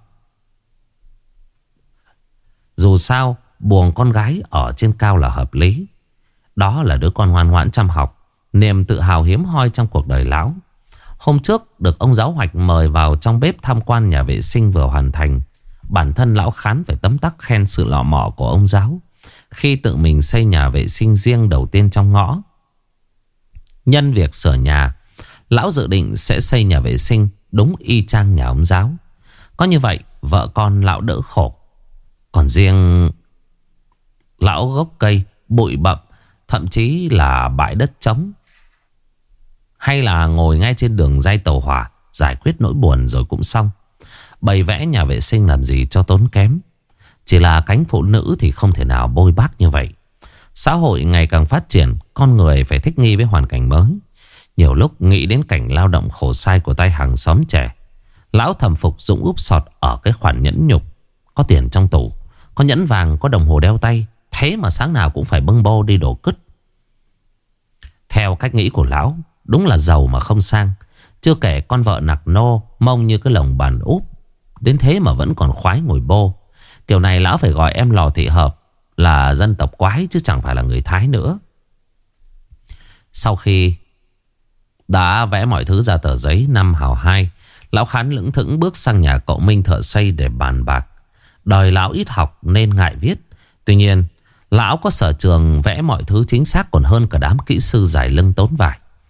Dù sao buồng con gái ở trên cao là hợp lý. Đó là đứa con ngoan ngoãn chăm học, niềm tự hào hiếm hoi trong cuộc đời lão. Hôm trước được ông giáo hoạch mời vào trong bếp tham quan nhà vệ sinh vừa hoàn thành. Bản thân lão Khán phải tấm tắc khen sự lọ mọ của ông giáo khi tự mình xây nhà vệ sinh riêng đầu tiên trong ngõ. Nhân việc sửa nhà, lão dự định sẽ xây nhà vệ sinh đúng y chang nhà ông giáo. Có như vậy vợ con lão đỡ khổ. Còn riêng lão gốc cây, bụi bặm, thậm chí là bãi đất trống, hay là ngồi ngay trên đường ray tàu hỏa, giải quyết nỗi buồn rồi cũng xong. Bày vẽ nhà vệ sinh làm gì cho tốn kém. Chỉ là cánh phụ nữ thì không thể nào bôi bác như vậy. Xã hội ngày càng phát triển, con người phải thích nghi với hoàn cảnh mới. Nhiều lúc nghĩ đến cảnh lao động khổ sai của tay hàng xóm trẻ, lão thầm phục Dũng úp sọt ở cái khoản nhẫn nhục. Có tiền trong tủ, có nhẫn vàng, có đồng hồ đeo tay, thế mà sáng nào cũng phải bưng bô đi đổ cứt. Theo cách nghĩ của lão, đúng là giàu mà không sang. Chưa kể con vợ nặc nô, mông như cái lồng bàn úp, đến thế mà vẫn còn khoái ngồi bô. Kiểu này lão phải gọi em Lò Thị Hợp là dân tộc quái chứ chẳng phải là người Thái nữa. Sau khi đã vẽ mọi thứ ra tờ giấy năm hào hai, lão Khán lững thững bước sang nhà cậu Minh thợ xây để bàn bạc. Đời lão ít học nên ngại viết. Tuy nhiên lão có sở trường vẽ mọi thứ chính xác còn hơn cả đám kỹ sư dài lưng tốn vải.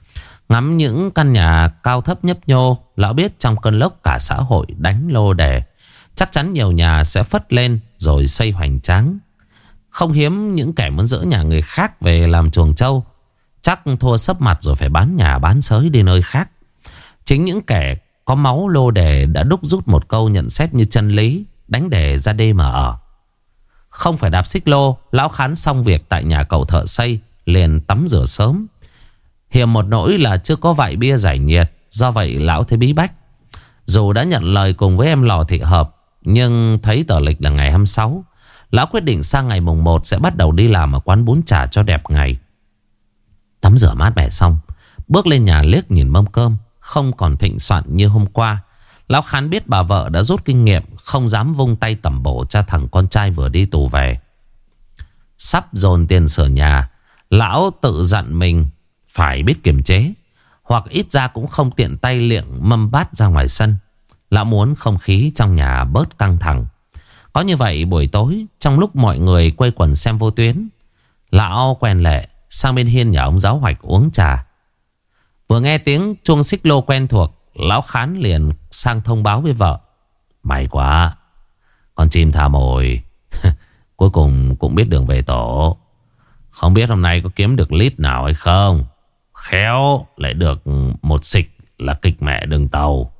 Ngắm những căn nhà cao thấp nhấp nhô, lão biết trong cơn lốc cả xã hội đánh lô đề. Chắc chắn nhiều nhà sẽ phất lên rồi xây hoành tráng. Không hiếm những kẻ muốn dỡ nhà người khác về làm chuồng trâu. Chắc thua sấp mặt rồi phải bán nhà bán xới đi nơi khác. Chính những kẻ có máu lô đề đã đúc rút một câu nhận xét như chân lý: đánh đề ra đê mà ở. Không phải đạp xích lô, lão Khán xong việc tại nhà cậu thợ xây liền tắm rửa sớm. Hiểm một nỗi là chưa có vại bia giải nhiệt, do vậy lão thấy bí bách. Dù đã nhận lời cùng với em Lò Thị Hợp, nhưng thấy tờ lịch là ngày hai mươi sáu, lão quyết định sang ngày mùng một sẽ bắt đầu đi làm ở quán bún chả cho đẹp ngày. Tắm rửa mát mẻ xong, bước lên nhà liếc nhìn mâm cơm không còn thịnh soạn như hôm qua. Lão Khán biết bà vợ đã rút kinh nghiệm, không dám vung tay tẩm bổ cho thằng con trai vừa đi tù về. Sắp dồn tiền sửa nhà, lão tự dặn mình phải biết kiềm chế, hoặc ít ra cũng không tiện tay liệng mâm bát ra ngoài sân. Lão muốn không khí trong nhà bớt căng thẳng. Có như vậy buổi tối, trong lúc mọi người quây quần xem vô tuyến, lão quen lệ sang bên hiên nhà ông Giáo Hoạch uống trà. Vừa nghe tiếng chuông xích lô quen thuộc, lão Khán liền sang thông báo với vợ: may quá, con chim thả mồi cuối cùng cũng biết đường về tổ. Không biết hôm nay có kiếm được lít nào hay không. Khéo lại được một xịch là kịch mẹ đường tàu.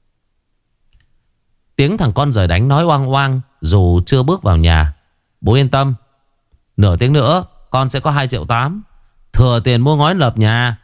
Tiếng thằng con rời đánh nói oang oang dù chưa bước vào nhà: bố yên tâm, nửa tiếng nữa con sẽ có hai triệu tám, thừa tiền mua ngói lợp nhà.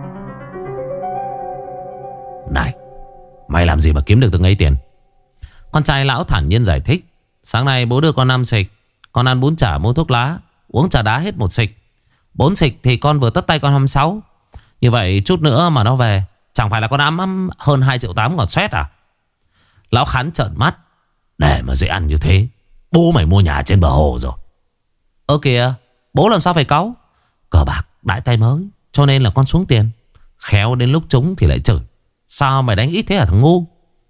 Này, mày làm gì mà kiếm được từng ấy tiền? Con trai lão thản nhiên giải thích: sáng nay bố đưa con năm xịch, con ăn bún chả mua thuốc lá, uống trà đá hết một xịch. Bốn xịch thì con vừa tất tay con hai mươi sáu. Như vậy chút nữa mà nó về, chẳng phải là con ấm hơn hai triệu tám còn xoét à? Lão Khán trợn mắt: để mà dễ ăn như thế, bố mày mua nhà trên bờ hồ rồi. Ơ kìa, bố làm sao phải cáu? Cờ bạc đãi tay mới, cho nên là con xuống tiền. Khéo đến lúc trúng thì lại chửi: sao mày đánh ít thế hả thằng ngu?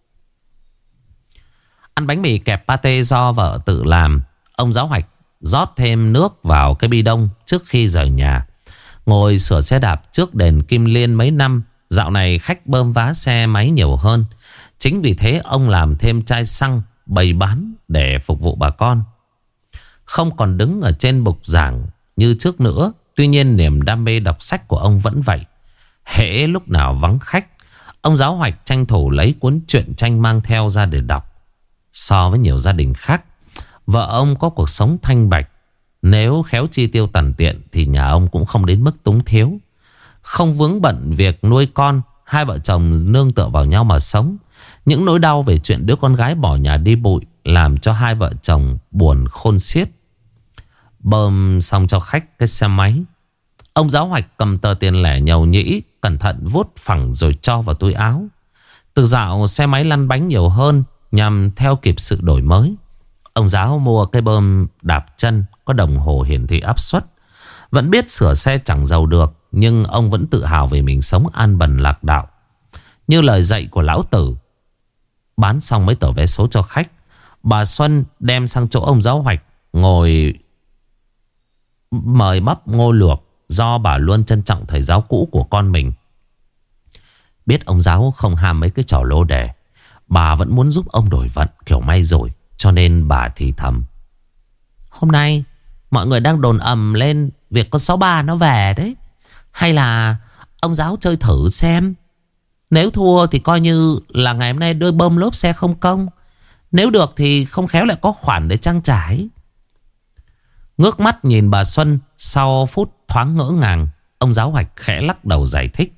Ăn bánh mì kẹp pate do vợ tự làm, ông Giáo Hoạch rót thêm nước vào cái bi đông trước khi rời nhà. Ngồi sửa xe đạp trước đền Kim Liên mấy năm, dạo này khách bơm vá xe máy nhiều hơn. Chính vì thế ông làm thêm chai xăng bày bán để phục vụ bà con. Không còn đứng ở trên bục giảng như trước nữa. Tuy nhiên niềm đam mê đọc sách của ông vẫn vậy. Hễ lúc nào vắng khách, ông Giáo Hoạch tranh thủ lấy cuốn truyện tranh mang theo ra để đọc. So với nhiều gia đình khác, vợ ông có cuộc sống thanh bạch. Nếu khéo chi tiêu tằn tiện thì nhà ông cũng không đến mức túng thiếu. Không vướng bận việc nuôi con, hai vợ chồng nương tựa vào nhau mà sống. Những nỗi đau về chuyện đứa con gái bỏ nhà đi bụi làm cho hai vợ chồng buồn khôn xiết. Bơm xong cho khách cái xe máy, ông Giáo Hoạch cầm tờ tiền lẻ nhầu nhĩ, cẩn thận vuốt phẳng rồi cho vào túi áo. Từ dạo xe máy lăn bánh nhiều hơn nhằm theo kịp sự đổi mới, ông Giáo mua cái bơm đạp chân có đồng hồ hiển thị áp suất. Vẫn biết sửa xe chẳng giàu được, nhưng ông vẫn tự hào về mình sống an bần lạc đạo. Như lời dạy của lão tử. Bán xong mấy tờ vé số cho khách, bà Xuân đem sang chỗ ông Giáo Hoạch ngồi mời bắp ngô luộc, do bà luôn trân trọng thầy giáo cũ của con mình. Biết ông Giáo không ham mấy cái trò lô đề, bà vẫn muốn giúp ông đổi vận kiểu may rồi, cho nên bà thì thầm: hôm nay mọi người đang đồn ầm lên việc con sáu ba nó về đấy. Hay là ông Giáo chơi thử xem. Nếu thua thì coi như là ngày hôm nay đưa bơm lốp xe không công. Nếu được thì không khéo lại có khoản để trang trải. Ngước mắt nhìn bà Xuân, sau phút thoáng ngỡ ngàng, ông Giáo Hoạch khẽ lắc đầu giải thích: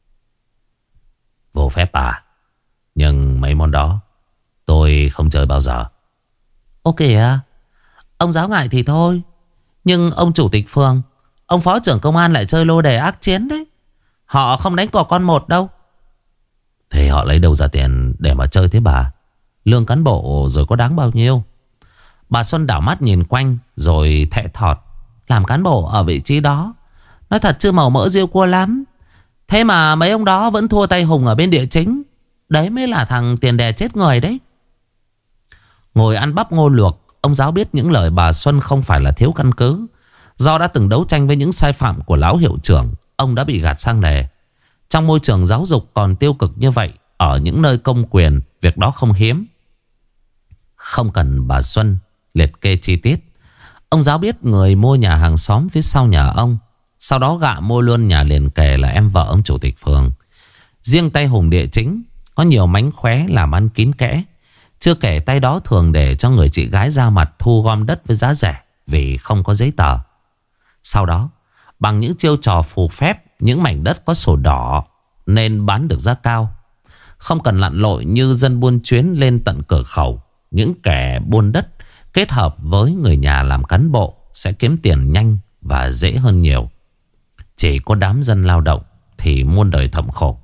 vô phép à, nhưng mấy món đó tôi không chơi bao giờ. Ô kìa, ông Giáo ngại thì thôi, nhưng ông chủ tịch phường, ông phó trưởng công an lại chơi lô đề ác chiến đấy. Họ không đánh cò con một đâu. Thế họ lấy đâu ra tiền để mà chơi thế bà? Lương cán bộ rồi có đáng bao nhiêu? Bà Xuân đảo mắt nhìn quanh rồi thẹ thọt: làm cán bộ ở vị trí đó, nói thật chứ màu mỡ riêu cua lắm. Thế mà mấy ông đó vẫn thua tay hùng ở bên địa chính. Đấy mới là thằng tiền đè chết người đấy. Ngồi ăn bắp ngô luộc, ông Giáo biết những lời bà Xuân không phải là thiếu căn cứ. Do đã từng đấu tranh với những sai phạm của lão hiệu trưởng, ông đã bị gạt sang đề. Trong môi trường giáo dục còn tiêu cực như vậy, ở những nơi công quyền, việc đó không hiếm. Không cần bà Xuân liệt kê chi tiết. Ông giáo biết người mua nhà hàng xóm phía sau nhà ông. Sau đó gạ mua luôn nhà liền kề là em vợ ông chủ tịch phường. Riêng tay Hùng địa chính có nhiều mánh khóe làm ăn kín kẽ. Chưa kể tay đó thường để cho người chị gái ra mặt thu gom đất với giá rẻ vì không có giấy tờ. Sau đó bằng những chiêu trò phù phép, những mảnh đất có sổ đỏ nên bán được giá cao. Không cần lặn lội như dân buôn chuyến lên tận cửa khẩu. Những kẻ buôn đất kết hợp với người nhà làm cán bộ sẽ kiếm tiền nhanh và dễ hơn nhiều. Chỉ có đám dân lao động thì muôn đời thầm khổ.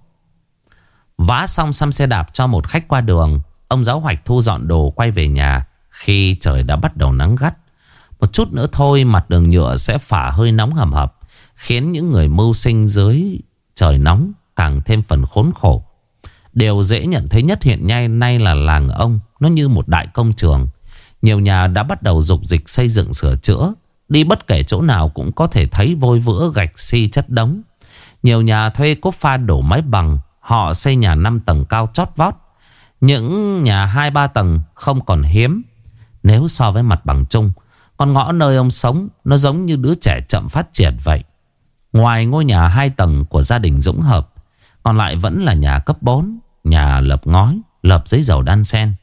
Vá xong xăm xe đạp cho một khách qua đường, ông giáo hoạch thu dọn đồ quay về nhà khi trời đã bắt đầu nắng gắt. Một chút nữa thôi mặt đường nhựa sẽ phả hơi nóng hầm hập, khiến những người mưu sinh dưới trời nóng càng thêm phần khốn khổ. Điều dễ nhận thấy nhất hiện nay nay là làng ông nó như một đại công trường. Nhiều nhà đã bắt đầu dục dịch xây dựng sửa chữa. Đi bất kể chỗ nào cũng có thể thấy vôi vữa gạch xi chất đống. Nhiều nhà thuê cốt pha đổ mái bằng. Họ xây nhà năm tầng cao chót vót. Những nhà hai ba tầng không còn hiếm. Nếu so với mặt bằng chung, con ngõ nơi ông sống nó giống như đứa trẻ chậm phát triển vậy. Ngoài ngôi nhà hai tầng của gia đình Dũng Hợp, còn lại vẫn là nhà cấp bốn, nhà lợp ngói, lợp giấy dầu đan sen.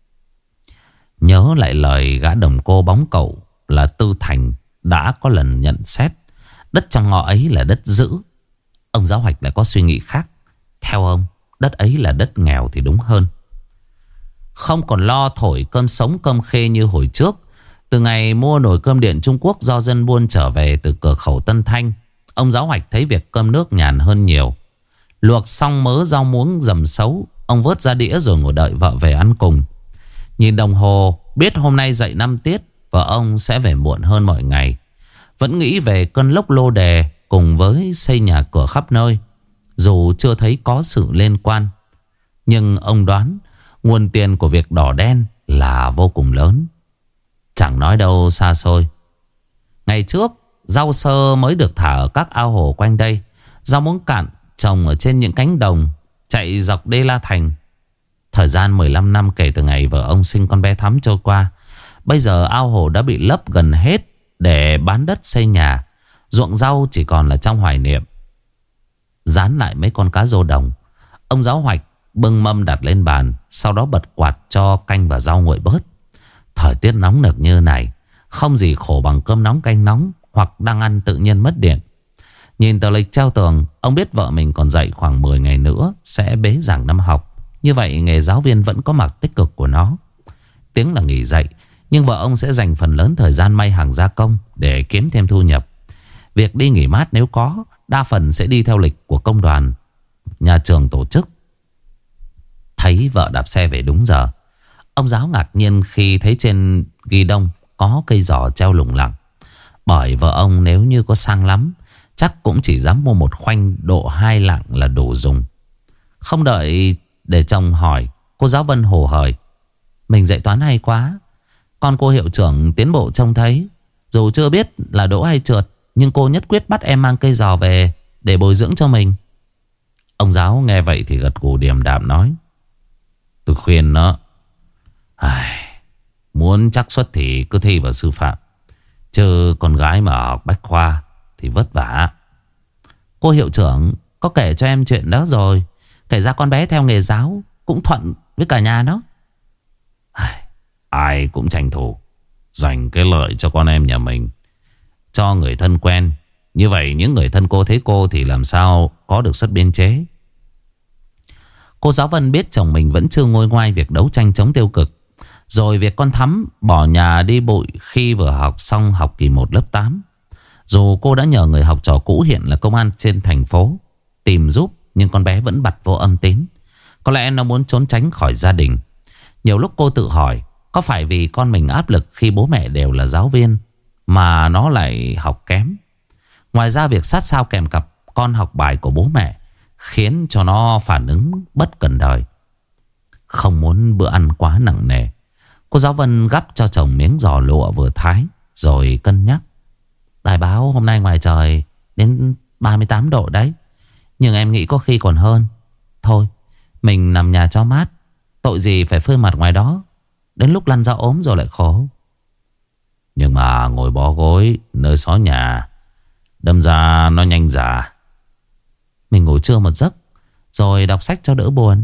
Nhớ lại lời gã đồng cô bóng cậu là Tư Thành đã có lần nhận xét đất trong ngõ ấy là đất dữ. Ông giáo hoạch lại có suy nghĩ khác. Theo ông, đất ấy là đất nghèo thì đúng hơn. Không còn lo thổi cơm sống cơm khê như hồi trước. Từ ngày mua nồi cơm điện Trung Quốc do dân buôn trở về từ cửa khẩu Tân Thanh, ông giáo hoạch thấy việc cơm nước nhàn hơn nhiều. Luộc xong mớ rau muống dầm xấu, ông vớt ra đĩa rồi ngồi đợi vợ về ăn cùng. Nhìn đồng hồ, biết hôm nay dậy năm tiết, vợ ông sẽ về muộn hơn mọi ngày. Vẫn nghĩ về cơn lốc lô đề cùng với xây nhà cửa khắp nơi. Dù chưa thấy có sự liên quan, nhưng ông đoán nguồn tiền của việc đỏ đen là vô cùng lớn. Chẳng nói đâu xa xôi. Ngày trước, rau sơ mới được thả ở các ao hồ quanh đây. Rau muống cạn trồng ở trên những cánh đồng chạy dọc đê La Thành. Thời gian mười lăm năm kể từ ngày vợ ông sinh con bé Thắm trôi qua. Bây giờ ao hồ đã bị lấp gần hết để bán đất xây nhà. Ruộng rau chỉ còn là trong hoài niệm. Dán lại mấy con cá rô đồng, ông giáo hoạch bưng mâm đặt lên bàn, sau đó bật quạt cho canh và rau nguội bớt. Thời tiết nóng nực như này, không gì khổ bằng cơm nóng canh nóng hoặc đang ăn tự nhiên mất điện. Nhìn tờ lịch treo tường, ông biết vợ mình còn dạy khoảng mười ngày nữa sẽ bế giảng năm học. Như vậy nghề giáo viên vẫn có mặt tích cực của nó. Tiếng là nghỉ dạy, nhưng vợ ông sẽ dành phần lớn thời gian may hàng gia công để kiếm thêm thu nhập. Việc đi nghỉ mát nếu có, đa phần sẽ đi theo lịch của công đoàn nhà trường tổ chức. Thấy vợ đạp xe về đúng giờ, ông giáo ngạc nhiên khi thấy trên ghi đông có cây giò treo lủng lẳng. Bởi vợ ông nếu như có sang lắm, chắc cũng chỉ dám mua một khoanh độ hai lạng là đủ dùng. Không đợi để chồng hỏi, cô giáo Vân hồ hởi: mình dạy toán hay quá. Con cô hiệu trưởng tiến bộ trông thấy. Dù chưa biết là đỗ hay trượt, nhưng cô nhất quyết bắt em mang cây giò về để bồi dưỡng cho mình. Ông giáo nghe vậy thì gật gù điềm đạm nói: tôi khuyên nó, ai, muốn chắc suất thì cứ thi vào sư phạm, chứ con gái mà học bách khoa thì vất vả. Cô hiệu trưởng có kể cho em chuyện đó rồi. Kể ra con bé theo nghề giáo cũng thuận với cả nhà nó. Ai, ai cũng tranh thủ dành cái lợi cho con em nhà mình, cho người thân quen. Như vậy những người thân cô thấy cô thì làm sao có được suất biên chế. Cô giáo Vân biết chồng mình vẫn chưa nguôi ngoai việc đấu tranh chống tiêu cực. Rồi việc con Thắm bỏ nhà đi bụi khi vừa học xong học kỳ một lớp tám. Dù cô đã nhờ người học trò cũ hiện là công an trên thành phố tìm giúp, nhưng con bé vẫn bặt vô âm tín. Có lẽ nó muốn trốn tránh khỏi gia đình. Nhiều lúc cô tự hỏi, có phải vì con mình áp lực khi bố mẹ đều là giáo viên mà nó lại học kém? Ngoài ra việc sát sao kèm cặp con học bài của bố mẹ khiến cho nó phản ứng bất cần đời. Không muốn bữa ăn quá nặng nề, cô giáo Vân gắp cho chồng miếng giò lụa vừa thái, rồi cân nhắc: đài báo hôm nay ngoài trời đến ba mươi tám độ đấy. Nhưng em nghĩ có khi còn hơn. Thôi mình nằm nhà cho mát. Tội gì phải phơi mặt ngoài đó. Đến lúc lăn ra ốm rồi lại khổ. Nhưng mà ngồi bó gối nơi xó nhà, đâm ra nó nhanh già. Mình ngủ trưa một giấc rồi đọc sách cho đỡ buồn.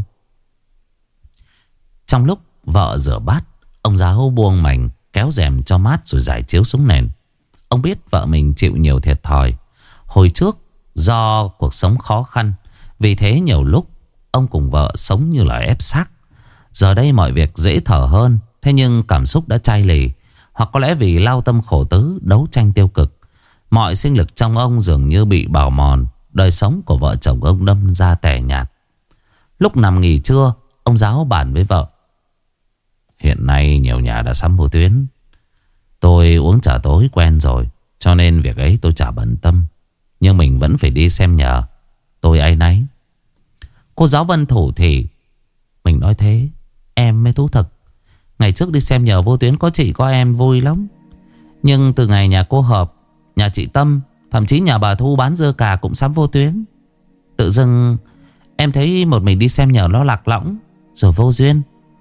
Trong lúc vợ rửa bát, ông giáo buông mảnh kéo rèm cho mát rồi giải chiếu xuống nền. Ông biết vợ mình chịu nhiều thiệt thòi hồi trước do cuộc sống khó khăn. Vì thế nhiều lúc ông cùng vợ sống như là ép xác. Giờ đây mọi việc dễ thở hơn. Thế nhưng cảm xúc đã chai lì. Hoặc có lẽ vì lao tâm khổ tứ, đấu tranh tiêu cực, mọi sinh lực trong ông dường như bị bào mòn. Đời sống của vợ chồng ông đâm ra tẻ nhạt. Lúc nằm nghỉ trưa, ông giáo bàn với vợ. Hiện nay nhiều nhà đã sắm vô tuyến. Tôi uống trà tối quen rồi, cho nên việc ấy tôi chả bận tâm. Nhưng mình vẫn phải đi xem nhờ. Tôi áy náy. Cô giáo Vân thủ thì mình nói thế em mới thú thực. Ngày trước đi xem nhờ vô tuyến có chị có em vui lắm. Nhưng từ ngày nhà cô Hợp, nhà chị Tâm, thậm chí nhà bà Thu bán dưa cà cũng sắm vô tuyến, tự dưng em thấy một mình đi xem nhờ nó lạc lõng rồi vô duyên.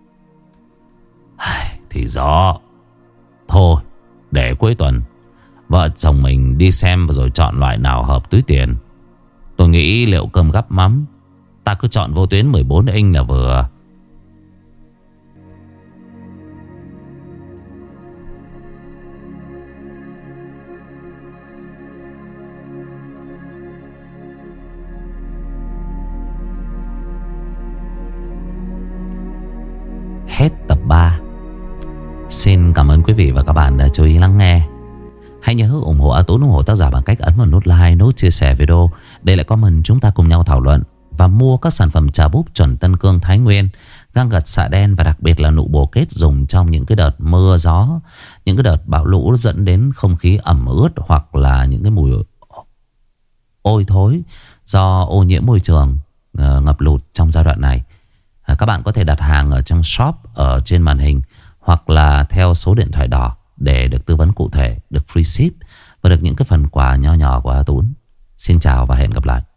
Thì do. Thôi để cuối tuần vợ chồng mình đi xem rồi chọn loại nào hợp túi tiền. Tôi nghĩ liệu cơm gắp mắm, ta cứ chọn vô tuyến mười bốn inch là vừa. Hết tập ba. Xin cảm ơn quý vị và các bạn đã chú ý lắng nghe. Hãy nhớ ủng hộ A Tún, ủng hộ tác giả bằng cách ấn vào nút like, nút chia sẻ video để lại comment, chúng ta cùng nhau thảo luận và mua các sản phẩm trà búp chuẩn Tân Cương Thái Nguyên, găng gật xạ đen và đặc biệt là nụ bồ kết dùng trong những cái đợt mưa gió, những cái đợt bão lũ dẫn đến không khí ẩm ướt hoặc là những cái mùi ôi thối do ô nhiễm môi trường, ngập lụt trong giai đoạn này. Các bạn có thể đặt hàng ở trong shop ở trên màn hình hoặc là theo số điện thoại đỏ để được tư vấn cụ thể, được free ship và được những cái phần quà nho nhỏ của A Tún. Xin chào và hẹn gặp lại.